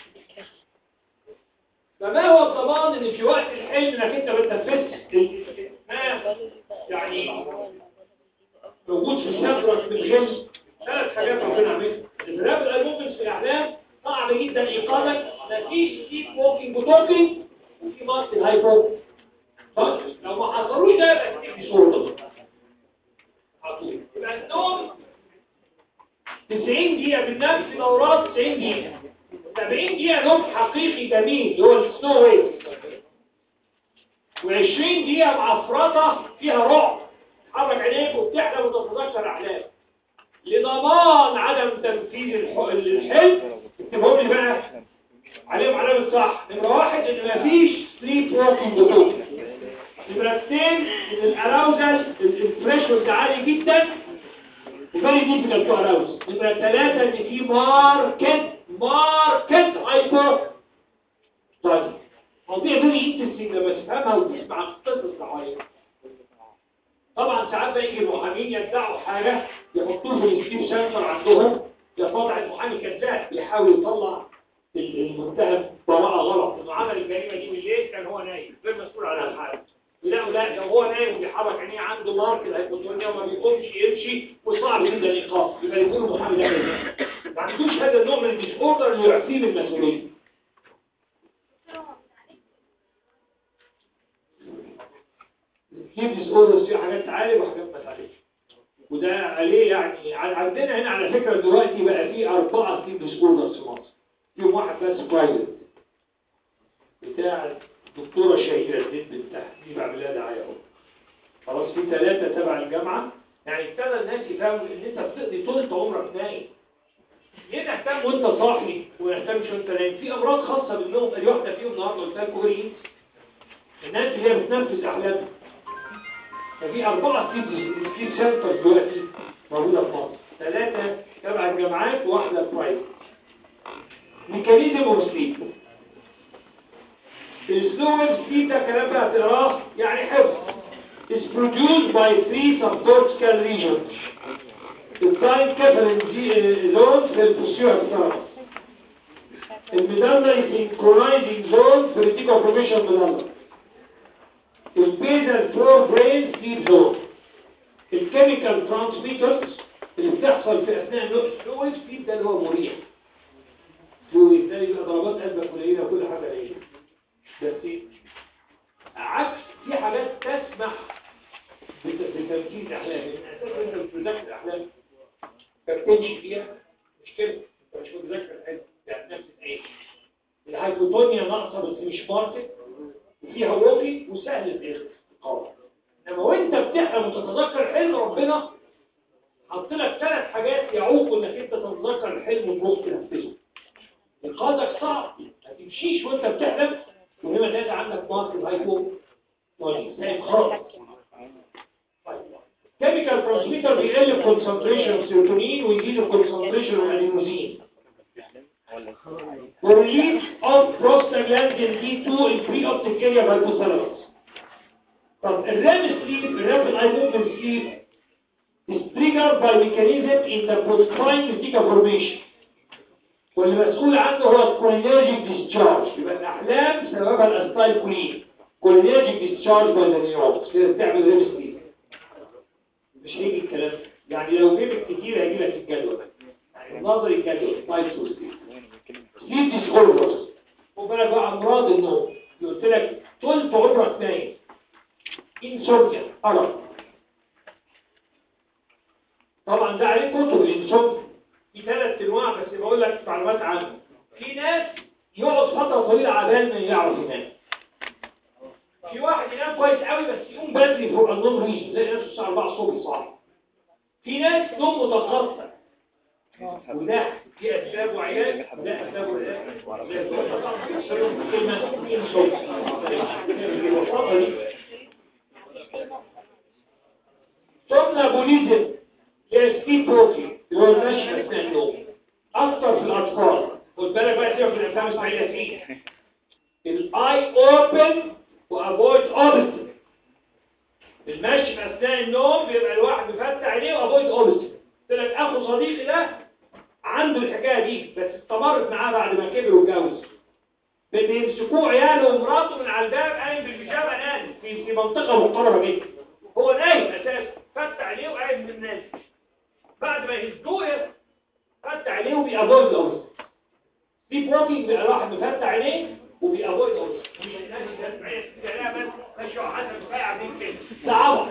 فما هو الضمان ان في وقت الحلم انك انت بتنفذ ما يعني موجود في صدرك من غير ثلاث حاجات ربنا عاملها. الرابد اي موفمنتس في الاحلام صعب جدا ايقاظك، مفيش سليب ووكينج وتوكينج وفي مارك الهايبو. طيب لو ما حصلوش ده يبقى سليب ديسوردر هتقول يبقى النوم تسعين دقيقه بالنفس في دورات تسعين دقيقه، سبعين دقيقه نوم حقيقي جميل اللي هو السنو ويف، وعشرين دقيقه معفرطه فيها رعب تحرك عينيك وبتحلم وتتذكر احلام. لضمان عدم تنفيذ الحلم اكتبهم لي بقى عليهم علامه صح. نمره واحد ان مفيش سليب ووكينج وتوكينج. نمره اثنين ان الاراوزل الثريشولد عالي جدا وفيري ديفيكالت تو اراوز. نمره ثلاثه ان في ماركت ماركت هايبو. طيب مواضيع فيري انترستنج لما تفهمها وتسمع القصص اللي حواليك. طبعا ساعات بيجي المحامين يدعوا حاجه يحطوه في السليب سنتر عندهم، يطلع المحامي كذاب بيحاول يطلع المتهم براءه غلط انه عمل الجريمه دي بالليل كان هو نايم غير مسؤول عن الحاله. لا لا لو هو نايم وبيحرك عينيه عنده مارك الهايبوتونيا وما بيقومش يمشي وصعب جدا الايقاظ يبقى يكون المحامي ده ما عندوش هذا النوع من الديس اوردر اللي يعفيه من المسؤوليه. سليب ديس اوردر في حاجات تعالج وحاجات ما تعالجش، وده عليه يعني عندنا هنا على فكره دلوقتي بقى في اربعه سليب ديس اوردرز في مصر، فيهم واحد بس برايفت بتاع الدكتوره شهيره الدين بالتحديد بعمل لها دعايه اهو. خلاص في ثلاثه تبع الجامعه، يعني ابتدى الناس يفهموا ان انت بتقضي طول عمرك نايم. ليه نهتم وانت صاحي وما نهتمش وانت نايم؟ في امراض خاصه بالنوم، ادي واحده فيهم النهارده قلت لكم كورين، الناس اللي هي بتنفذ احلامها. ففي أربعة سليب سنترز دلوقتي موجودة في مصر، ثلاثة تبع الجامعات وواحدة برايفت. ميكانيزم اوف سليب. السلو ويف سليب ده كلام بقى هتقراه يعني حفظ. is produced by three subcortical regions. التايم zones في البوستيريور ابيثالاموس. الميدالري synchronizing zone في الديكونفورميشن ميدالري. البيزل فور برين سليب زون. الكيميكال ترانسميترز اللي بتحصل في اثناء النوم السلو سليب ده اللي هو مريح. سلو ده يبقى ضربات قلبك قليله وكل حاجه قليله. بس عكس في حاجات تسمح بتنفيذ احلام، يعني اساسا انت مش بتذاكر احلام فبتمشي فيها مش كده، انت مش بتذاكر الحلم يعني نفس الايه. الهايبوتونيا ناقصه بس مش ماركت وفيها ووكي وسهل الاستيقاظ. انما وانت بتحلم وتتذكر حلم ربنا حط لك ثلاث حاجات يعوقوا انك انت تتذكر الحلم وتروح تنفذه. ايقاظك صعب، ما تمشيش وانت بتحلم وهنا زاد عندك مارك الهايبو طيب خالص. كيميكال ترانسميتر بيقل الكونسنتريشن اوف سيروتونين ويزيد الكونسنتريشن اوف ادينوزين. وريليز اوف بروستاجلاندين دي تو ان بري اوبتيك اريا هايبوثالاموس. طب الرام sleep, rapid eye movement sleep is triggered by mechanism in the postpine retica formation. والمسؤول عنه هو الكولينرجيك ديسشارج. يبقى الأحلام سببها الأستايل كولين. كولينرجيك ديسشارج باي ذا نيورونز. كده تعمل ريم سليب. مش هيجي الكلام يعني لو جبت كتير هيجي لك الجدول. يعني نظري الجدول تايب تو سليب. سليب ديس اوردرز. وبالك بقى أمراض النوم. قلت لك طول عمرك نايم. انسومنيا أرق. طبعا ده عليه كتب الانسومنيا. في ثلاث انواع بس بقول لك معلومات عنه. في ناس يقعد فتره طويله عبال ما يعرف ينام. في واحد ينام كويس قوي بس يقوم بدري فوق النوم ريش زي نفسه الساعه أربعة الصبح صاحي. في ناس نوم متقطع وده في اسباب وعيال ده اسباب وعيال. سومنابوليزم هي سليب بروكي اللي هو المشي اثناء النوم اكثر في الاطفال. خد بالك بقى سيبك من الافلام اسماعيل ياسين. الاي اوبن وافويد اوبستكل. المشي في اثناء النوم بيبقى الواحد مفتح عينيه وافويد اوبستكل. قلت لك اخو صديقي ده عنده الحكايه دي بس استمرت معاه بعد ما كبر واتجوز. بيمسكوه عياله ومراته من على الباب قايم بالبيجامه نازل في في منطقه محترمه جدا. هو نايم اساسا فتح عينيه وقايم من الناس. بعد ما يهزوه فتح عينيه وبيأفويد اوبستكل. سليب ووكينج بيبقى الواحد مفتح عينيه وبيأفويد اوبستكل. مش الناس اللي بتسمعيها كلام بس ماشي حسب كفايه عاملين كده. ده عبط.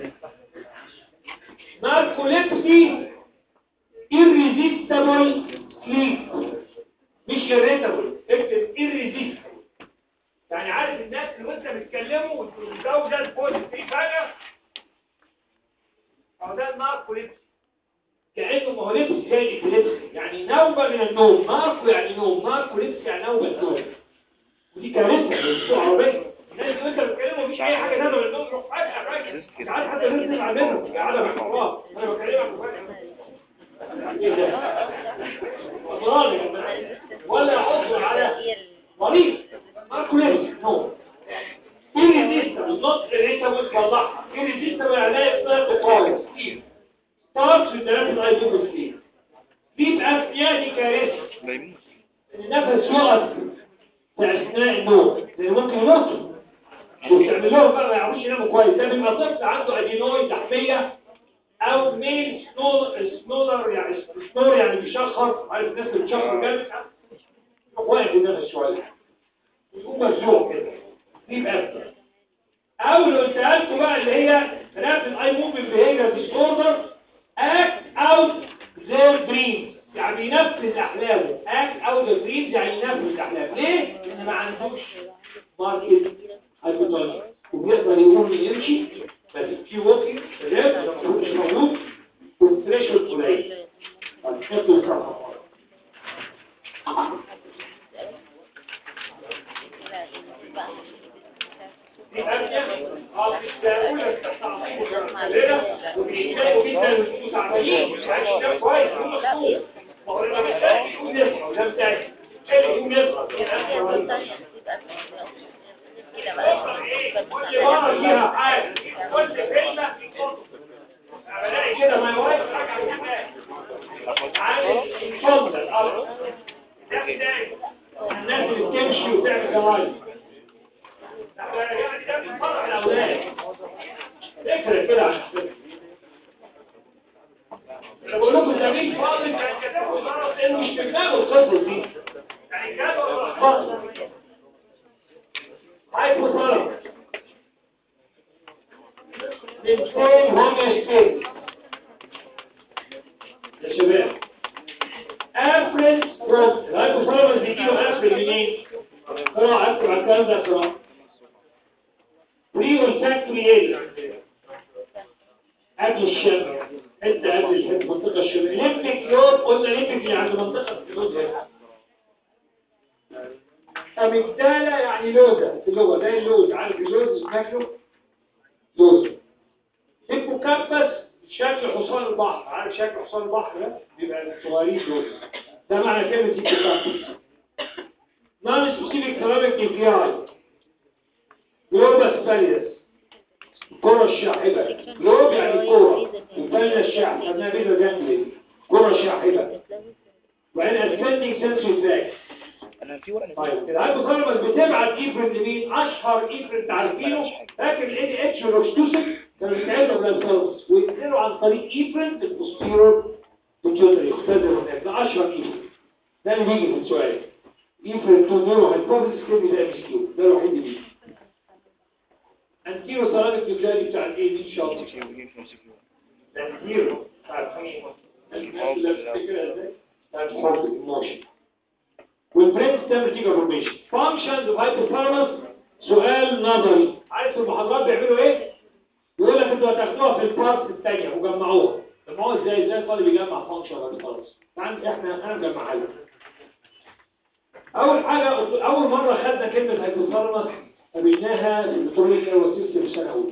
ناركوليبسي irresistible sleep مش irritable. اكتب irresistible. يعني عارف الناس اللي وانت بتكلمه والجو ده الفوز فيه فجأة او ده الناركوليبسي كأنه ما هو لبسي زي الإبليبسي يعني نوبة من النوم. ناركو يعني نوم، ناركوليبسي يعني نوبة نوم. ودي كارثة بالسوق عربية. الناس اللي انت بتكلمه مفيش اي حاجة نازلة من النوم يروح فجأة راجل مش عارف حتى ينزل على منه قاعدة مع الحرام. انا بكلمك وفجأة ايه ده؟ ولا يحطوا على مريض ناركوليبسي نوم. irresistible not irritable صلحها. irresistible يعني يقدر خالص كتير. طارت في الثلاثة الأيضون بالسليب. سليب أثناء دي كارثة. النفس يقف في أثناء النوم لأن ممكن يموتوا. وبتعمل لهم بقى ما يعرفوش يناموا كويس. ده بيبقى طفل عنده أدينويد لحمية أو ميل سنولر يعني سنور يعني بيشخر. عارف الناس اللي بتشخر جامد واقف النفس شوية يقوم مفزوع كده. سليب أثناء. أو لو سألته بقى اللي هي rapid eye movement behavior disorder act out their dreams يعني بينفذ أحلامه. act out their dreams يعني ينفذ أحلامه. ليه؟ لأن ما عندوش ماركت هايبوتونيا وبيقدر يقوم يمشي بس في ووكينج ريب مش موجود والثريشولد قليل. هتحطوا الكفر. دي أبنية اه بيستقبلوا التعطيب والكلام وبيشتغلوا جدا والفلوس عمالين يعني ده كويس هم مخصوص ما هو لما بيشتغل يقوم يصحى ده بتاعي يقوم يصحى كل مرة فيها حاجة كل كلمة بلاقي كده ما يواجه راجع الحمام عامل انفضل الأرض ده بتاعي الناس اللي بتمشي وتعمل جوايز يعني ده بيتفرع الأولاد فكرة كده عن الفكرة. أنا بقول لكم ده مين فاضل كان كتبه مرة لأنه مش في دماغه القصة دي يعني كتبه ولا خاص هايبوثالاموس الاثنين هما ستيت يا شباب. أفرنس فروم الهايبوثالاموس بيجيله أفرن منين؟ طلع أكتب على الكلام ده صراحة بري والفاكتوري ايه قبل الشم انت قبل الشم منطقة الشم ليمبك يوم قلنا ليمبك اللي عند منطقة الجلوز هنا اميجدالا يعني لوزة اللوزة ده اللوز عارف اللوز اسمه لوزة هيبوكامبس شكل حصان البحر عارف شكل حصان البحر ده بيبقى صغيرين لوزة ده معنى كلمة هيبوكامبس نون سبيسيفيك سيراميك نيوكلياي جلوبس باليس الكرة الشاحبة جلوب يعني كرة الفلة الشاحبة خدناها بيزا جانجلي كرة شاحبة وبعدين اسكندنج سنسوري تراك. طيب الهايبوثالاموس بتبعت ايفرنت لمين؟ اشهر ايفرنت عارفينه فاكر الاي دي اتش والاوكسيتوسين كانوا بيتعملوا بالثالاموس وينزلوا عن طريق ايفرنت البوستيرور بيتيوتري يختزلوا هناك ده اشهر ايفرنت ده اللي بيجي في السؤال ايفرنت نيورو هايبوثيسيس كده ده مش كيو ده الوحيد اللي بيجي انتيرو ثالاميك نيوكلياري بتاع الاي دي شاطر انتيرو عارفين الناس اللي بتفتكرها ازاي بتاعت الحب الايموشن والبرين ستام تيجا فورميشن فانكشنز اوف هايبوثالاموس سؤال نظري عارف المحاضرات بيعملوا ايه يقول لك انتوا هتاخدوها في البارت الثانيه وجمعوها جمعوها ازاي ازاي الطالب يجمع فانكشن هايبوثالاموس تعال احنا انا مجمعها لك اول حاجه اول مره خدنا كلمه هايبوثالاموس قابلناها في الدكتوريه نيرو سيستم السنه الاولى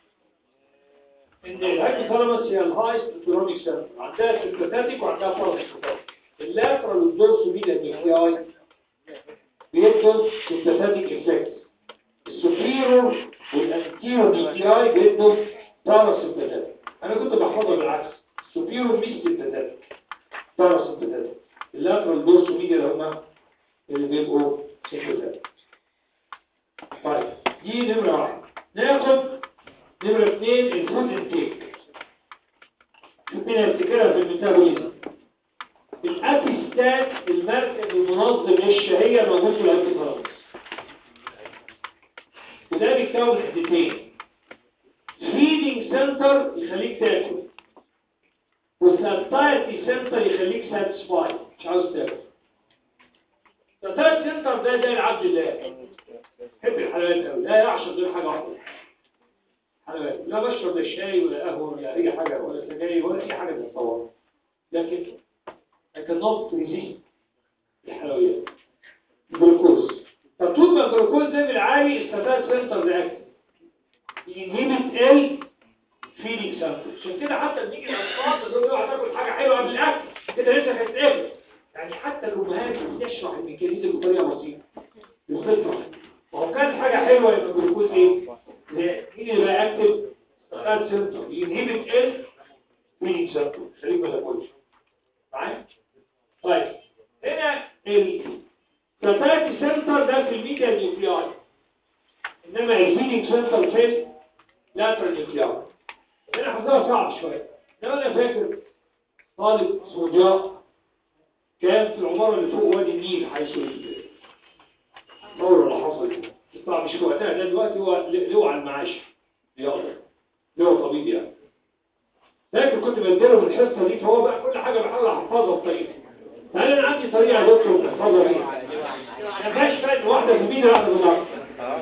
ان الهايبوثالاموس هي الهايست اوتونوميك سنتر عندها سيمباثيك وعندها باراسيمباثيك اللاترال والدورسو ميديال نيوكلياي بيدوا سيمباثيك افكت السوبيرور والانتيرور نيوكلياي بيدوا باراسيمباثيك انا كنت بحفظها بالعكس السوبيرور مش سيمباثيك باراسيمباثيك اللاترال والدورسو ميديال هما اللي بيبقوا سيمباثيك. طيب دي نمره واحد ناخد نمره اثنين الفود انتيك شوف مين هيفتكرها في الميتابوليزم الابيستات المركز المنظم للشهية موجود في الهايبوثالاموس وده بيتكون حدتين فيدنج سنتر يخليك تاكل والساتايتي سنتر يخليك ساتسفاي مش عاوز تاكل الساتايتي سنتر ده زي العبد الله يحب الحلويات قوي لا يعشق غير حاجه واحده حلويات لا بشرب لا شاي ولا قهوه ولا اي حاجه ولا سجاير ولا اي حاجه تتصور لكن I cannot resist الحلويات الجلوكوز فطول ما الجلوكوز ليفل عالي الساتات سنتر رياكت ينهبت ال فيدنج سنتر عشان كده حتى بنيجي الاطفال دول يقعدوا تاكل حاجه حلوه قبل الاكل كده لسه هتتقفل يعني حتى الامهات بتشرح الميكانيزم بطريقه بسيطه بالخطه وهو كان حاجه حلوه يبقى الجلوكوز ايه؟ مين اللي بقى اكتف؟ الساتات سنتر ينهبت ال فيدنج سنتر خليك ما تاكلش معايا؟ طيب هنا الساتاتي سنتر ده في الميديا نيوكلياي انما الفيدنج سنتر في اللاترال نيوكلياي هنا حظها صعب شويه انما انا فاكر طالب سوداء كان في العماره اللي فوق وادي النيل حيث الثوره اللي حصلت طبعا مش في وقتها ده دلوقتي هو له على المعاش رياضه له طبيب يعني فاكر كنت بديله من الحصه دي فهو بقى كل حاجه بحاول احفظها بطريقه فهل انا عندي طريقه يا دكتور احفظها بيها ما فيهاش فرق واحده في مين واحده في الارض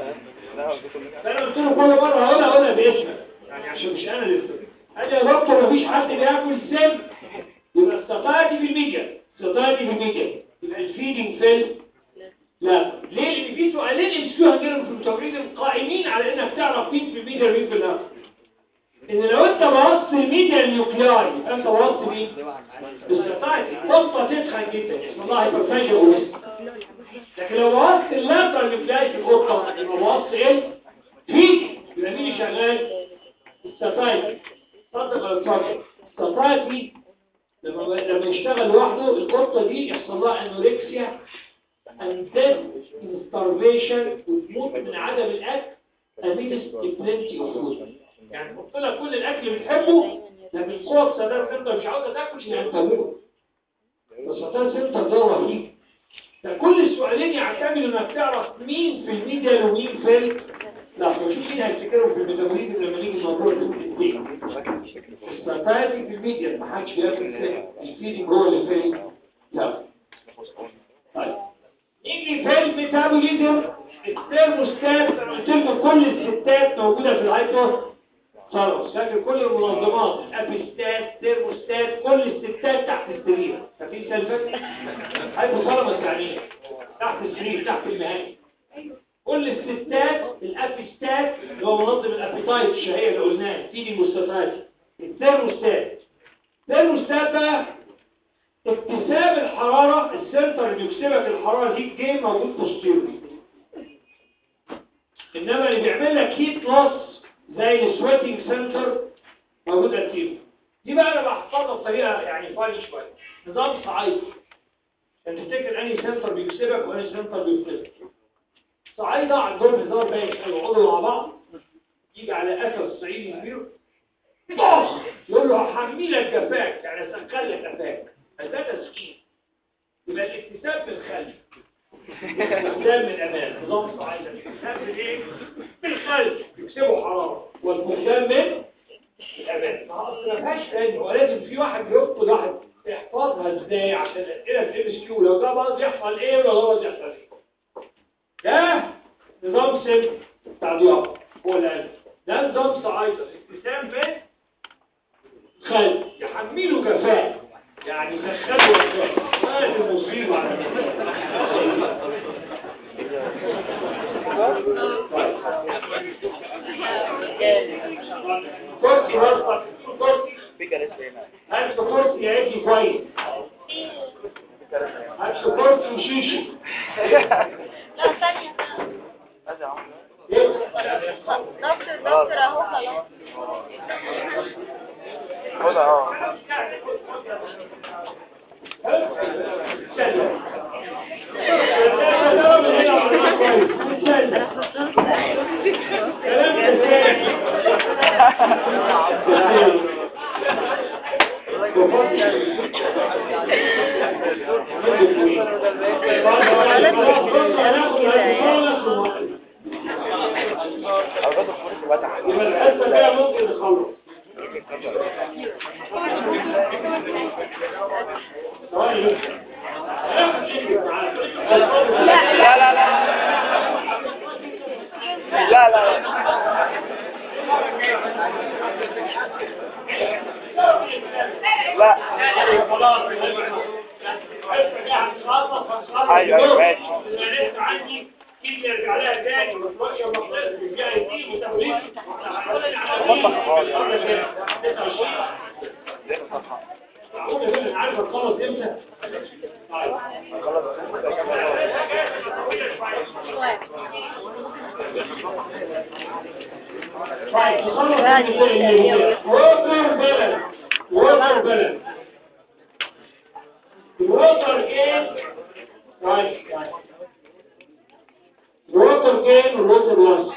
فانا قلت له كل مره هقولها هقولها باسمك يعني عشان مش انا اللي قال لي يا دكتور مفيش حد بياكل سم يبقى السطايتي في الميديا السطايتي في الميديا يبقى الفيدنج فيل لا ليه اللي في سؤالين يمسكوها كده في المتمرين قائمين على انك تعرف مين في الميديا ومين في الارض ان لو انت بوظت الميديا النيوكلياي انت بوظت مين بالسطايتي قطه تتخن جدا اسم الله هيبرفاجيا ولسه لكن لو بوظت اللاترال النيوكلياي في القطه يبقى بوظت ايه فيدي يبقى مين اللي شغال السطايتي صدق ولا تصدق السطايتي لما لما يشتغل لوحده القطه دي يحصل لها انوركسيا and death in starvation وتموت من عدم الاكل amidst plenty of food يعني حط لها كل الاكل اللي بتحبه لكن القوه السداد انت مش عاوزه تاكل يعني تموت بس السداد سنتر ده رهيب ده كل السؤالين يعتمدوا انك تعرف مين في الميديا ومين في لا شوف مين هيفتكرهم في الميتابوليزم لما نيجي الموضوع ده الاثنين الساتاتي في الميديا ما حدش بياكل الفيدنج هو اللي فين لا طيب نيجي في الميتابوليزم الثيرموستات انا قلت لكم كل الستات موجوده في الهايبو خلاص فاكر كل المنظمات الابيستات ثيرموستات كل الستات تحت السرير ففي سلفات هايبو ثالاموس يعني تحت السرير تحت المهام كل الستات الابيستات اللي هو منظم الابيتايت الشهيه اللي قلناه تيجي المستطيلات الثيرموستات الثيرموستات بقى اكتساب الحراره السنتر اللي بيكسبك الحراره دي جاي موجود بوستيريور انما اللي بيعمل لك هيت لوس زي السويتنج سنتر موجود انتيرو. دي بقى انا بحفظها بطريقه يعني فاني شويه، نظام صعيدي عشان تفتكر انهي سنتر بيكسبك وانهي سنتر بيكسبك. صعيدة عندهم هزار باين حلو، يقعدوا مع بعض، يجي على اخر الصعيدي كبير طخ يقول له هحملك جفاك، يعني اسخن لك جفاك. ده تسخين. يبقى الابتسام من الخلف والابتسام من الامام. نظام صعيدة الابتسام من ايه؟ من الخلف يكسبوا حراره، والابتسام من الامام. ما اصل ما فيهاش تاني، هو لازم في واحد يفقد واحد يحفظها ازاي عشان الاسئله في الام اس كيو لو ده باظ يحصل ايه ولو ده باظ يحصل ايه. ده نظام سم بتاع ضياء هو الان. ده نظام صعيدة ابتسام من خلف يحمله جفاء، يعني دخله وجفاء. هذه مصيبه على كرسي وسط كرسي هات كرسي يعيش كويس، هات كرسي وشيشه. لا ثانية دكتور دكتور اهو خلاص خد اهو لا لا لا لا ايوه ماشي. عندي كيف يرجع لها تاني وتوقع مقدار الرجاله دي وتوليد عارف الخلص امتى؟ طيب تخلص ووتر بلد ووتر بلد الوتر جين. طيب الوتر جين والوتر لوس.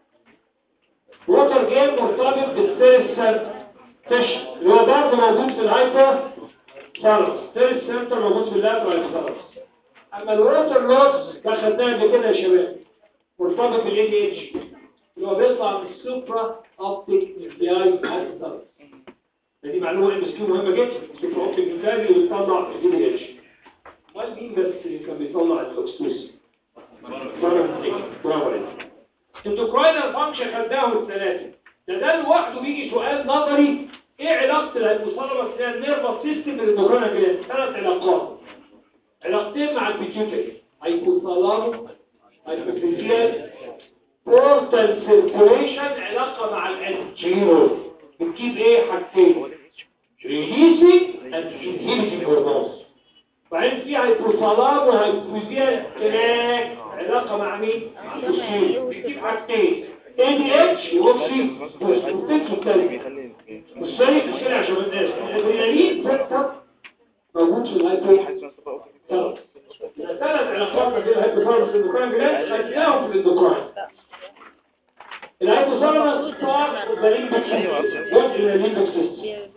الوتر جين مرتبط بالسيرس تش اللي هو برضه موجود في الهايبر ثالاموس. السيرس سنتر موجود في اللاترال ثالاموس. اما الوتر لوس ده خدناه قبل كده يا شباب، مرتبط بالان اتش اللي هو بيطلع من السوبرا اوبتيك نيوكلياي هايبوثالاموس. دي معلومه ام اس كيو مهمه جدا. السوبرا اوبتيك نيوكلياي بيطلع الان اتش. امال مين بس اللي كان بيطلع الاكسوس؟ برافو عليك. الدوكراينال فانكشن خدناه الثلاثه. ده ده لوحده بيجي سؤال نظري، ايه علاقه الهايبوثالاموس اللي هي النيرفس سيستم بالدوكراينال جلاند؟ ثلاث علاقات. علاقتين مع البيتيوتري، هايبوثالاموس هايبوفيزيال بورتال سيركوليشن، علاقه مع الانتيرو بتجيب ايه؟ حاجتين، ريليسينج اند انهبيتنج هرمونز. وبعدين في هايبوثالاموس وهايبوفيزيال كلاك، علاقه مع مين؟ مع الانتيرو بتجيب حاجتين، اي دي اتش وفي بوستيك الثاني. والثاني الثاني عشان الناس الادرينالين فاكتور موجود في الهايبوثالاموس. ثلاث علاقات بين الهايبوثالاموس والدوكراين جلاند خدناهم في الدوكراين. الهايبوثالاموس صار الليمبك سيستم، جزء من الليمبك سيستم،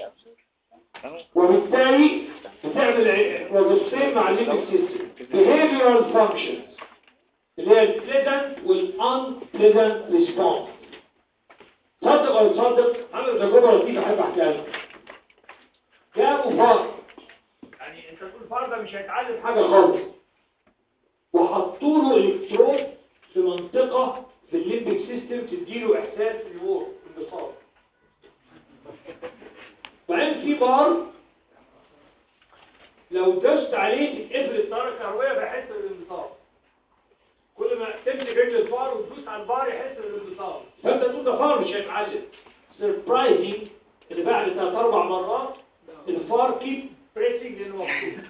وبالتالي بتعمل وظيفتين مع الليمبك سيستم، behavioral functions اللي هي البليزنت والانبليزنت ريسبونس. صدق ولا تصدق؟ عملوا تجربه لطيفه احب احكيها لكم. جابوا فرد، يعني انت تقول فرد ده مش هيتعلم حاجه خالص، وحطوا له الكترود في منطقه في الليمبك سيستم تديله احساس بالنور بالانبساط. وبعدين في بار لو دوست عليه تتقفل الطاره الكهربائيه فيحس بالانبساط. كل ما تمسك رجل الفار وتدوس على البار يحس بالانبساط. فانت تقول ده فار مش هيتعلم. سربرايزنج اللي بعد ثلاث اربع مرات الفار كيب بريسنج لانه مبسوط.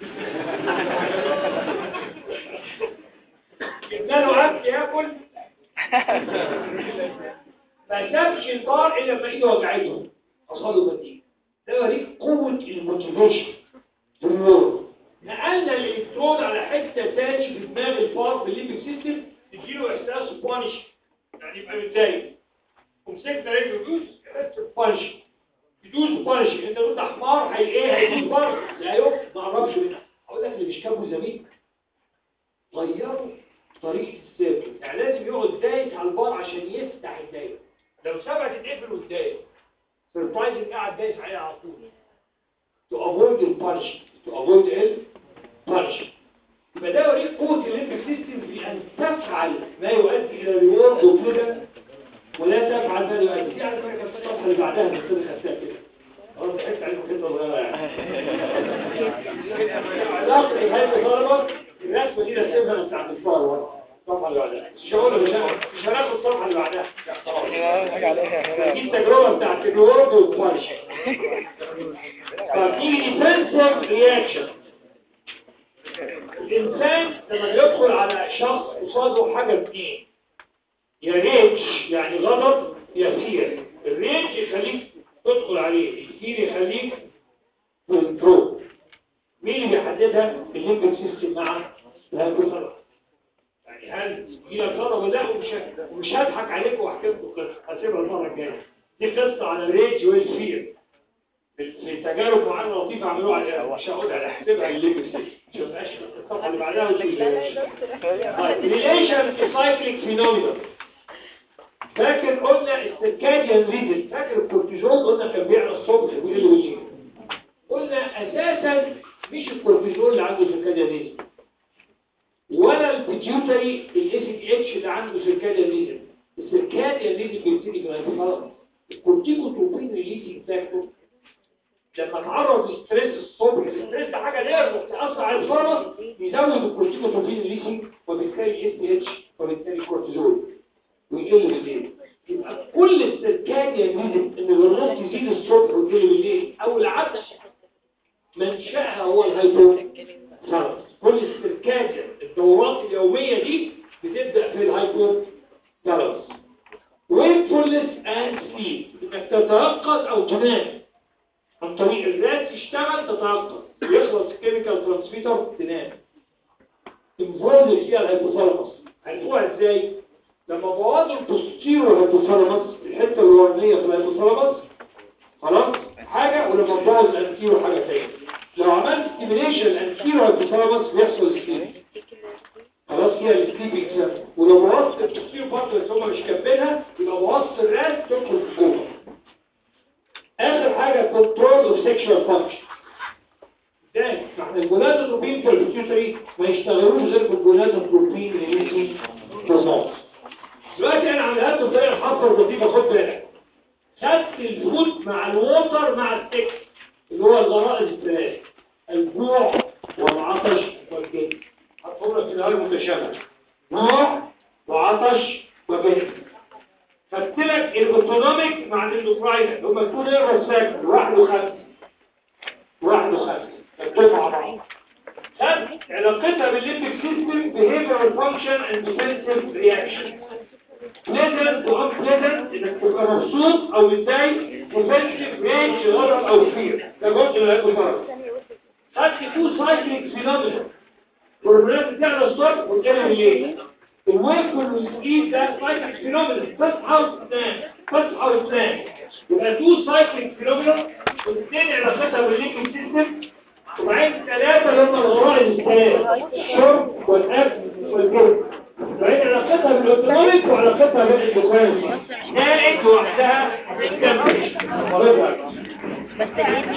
جبنا له اكل ياكل ما سابش البار الا لما ايده وجعته حصل له بديل. ده يوريك قوه الموتيفيشن في النور. نقلنا الالكترود على حته ثاني في دماغ البار في الليمبيك سيستم تديله احساس بانش، يعني يبقى متضايق. ومسكنا رجله يدوس يحس بانش، يدوس بانش. انت قلت حمار هي ايه؟ هيدوس بار لا يقف ما قربش منها. اقول لك اللي مش كابو زميل غيروا طريقه السير، يعني لازم يقعد دايس على البار عشان يفتح الدايره. لو سابها تتقفل والدايره سربرايزنج قاعد دايس عليها على طول to avoid the punishment to avoid the punishment. يبقى ده يوريك قوه الليمبيك سيستم في ان تفعل ما يؤدي الى ريورد وكده ولا تفعل ما يؤدي. دي على فكره الصفحه اللي بعدها بس انا خدتها كده خلاص ضحكت عليكم كده صغيره يعني. علاقه هذه الطلبه الرسمه دي رسمها بتاعت الفار الصفحه اللي بعدها مش هقول مش مش هناخد الصفحه اللي بعدها دي التجربه بتاعت الريورد والبانشمنت. فبتيجي ديفنسيف رياكشن. الإنسان لما يدخل على شخص قصاده حاجة اثنين، يا ريج يعني غضب يا فير. الريج يخليك تدخل عليه، الفير يخليك كنترول. مين اللي بيحددها؟ الليمبيك سيستم مع الهيبوثالاموس. يعني هل يجي لك غضب ولا لا؟ ومش ومش هضحك عليكم واحكي لكم قصه هسيبها المره الجايه. دي قصه على الريج والفير في تجارب معينه لطيفه عملوها عليها، مش هقول على حسابها الليمبيك سيستم. الصفحه اللي بعدها ريليشن سايكليك فينومينا. فاكر قلنا السيركاديان ريزم، فاكر الكورتيزول قلنا كان بيعلى الصبح ويقل بالليل. قلنا اساسا مش الكورتيزول اللي عنده سيركاديان ريزم ولا البيتيوتري الاي سي دي اتش اللي عنده سيركاديان ريزم. السيركاديان ريزم بيبتدي من الهيبوثالاموس. الكورتيكوتروبين ريليسنج فاكتور لما تعرض للستريس الصبح، الستريس ده حاجه نيرف بتاثر على الفرس يزود الكورتيكوتروبين ريليسنج وبالتالي اس تي اتش وبالتالي كورتيزول ويقل بالليل. يبقى كل السيركاديان ريزم ان الهرمون تزيد الصبح ويقل بالليل او العكس منشأها هو الهايبوثالاموس. كل السيركاديان الدورات اليوميه دي بتبدا في الهايبوثالاموس. wakefulness and sleep انك تتيقظ او تنام عن طريق الذات تشتغل تتيقظ ويخلص كيميكال ترانسميتر تنام. انفولد فيها الهيبوثالاموس. عرفوها ازاي؟ لما بوظوا البوستيرو هيبوثالاموس الحته الورانيه في الهيبوثالاموس خلاص حاجه، ولما بوظ الانتيرو حاجه ثانيه. لو عملت ستيميليشن الانتيرو هيبوثالاموس بيحصل سليب خلاص فيها السليبنج سيل. ولو بوظت البوستيرو برضه بس هم مش كاتبينها يبقى بوظت الراس تدخل في الكوما. اخر حاجه كنترول اوف سيكشوال فانكشن. ازاي؟ احنا الجونادوتروبين في البيتيوتري ما يشتغلوش غير بالجونادوتروبين ريليسنج هرمون. دلوقتي انا عملت لكم طريقه حفر لطيفه خد بالك. خدت الفود مع الووتر مع التكس اللي هو الغرائز الثلاث الجوع والعطش والجد. هتقول لك الهواء متشابه جوع وعطش وجد. خدت لك الاوتونوميك مع الاندوكراين هم الاثنين الرساك واحد وخمسه واحد وخمسه الدفعه مع بعض. خدت علاقتها بالليمبيك سيستم behavioral function and defensive reaction. pleasant و unpleasant انك تبقى مبسوط او متضايق defensive range غضب او fear ده جزء من الهيبوثالاموس. خدت تو سايكليك فينومينا هرمونات بتعلى الصبح وتقل بالليل. الويك والسليب ده سايكليك فينومينا تصحى وتنام تصحى وتنام. يبقى تو سايكليك فينومينا والاثنين علاقتها بالليمبيك سيستم. وبعدين ثلاثه اللي هم الغرائز الثلاث الشرب والاكل والجرد. وبعدين علاقتها بالاوتونوميك وعلاقتها بالاندوكراين. نائج لوحدها ما بتكملش.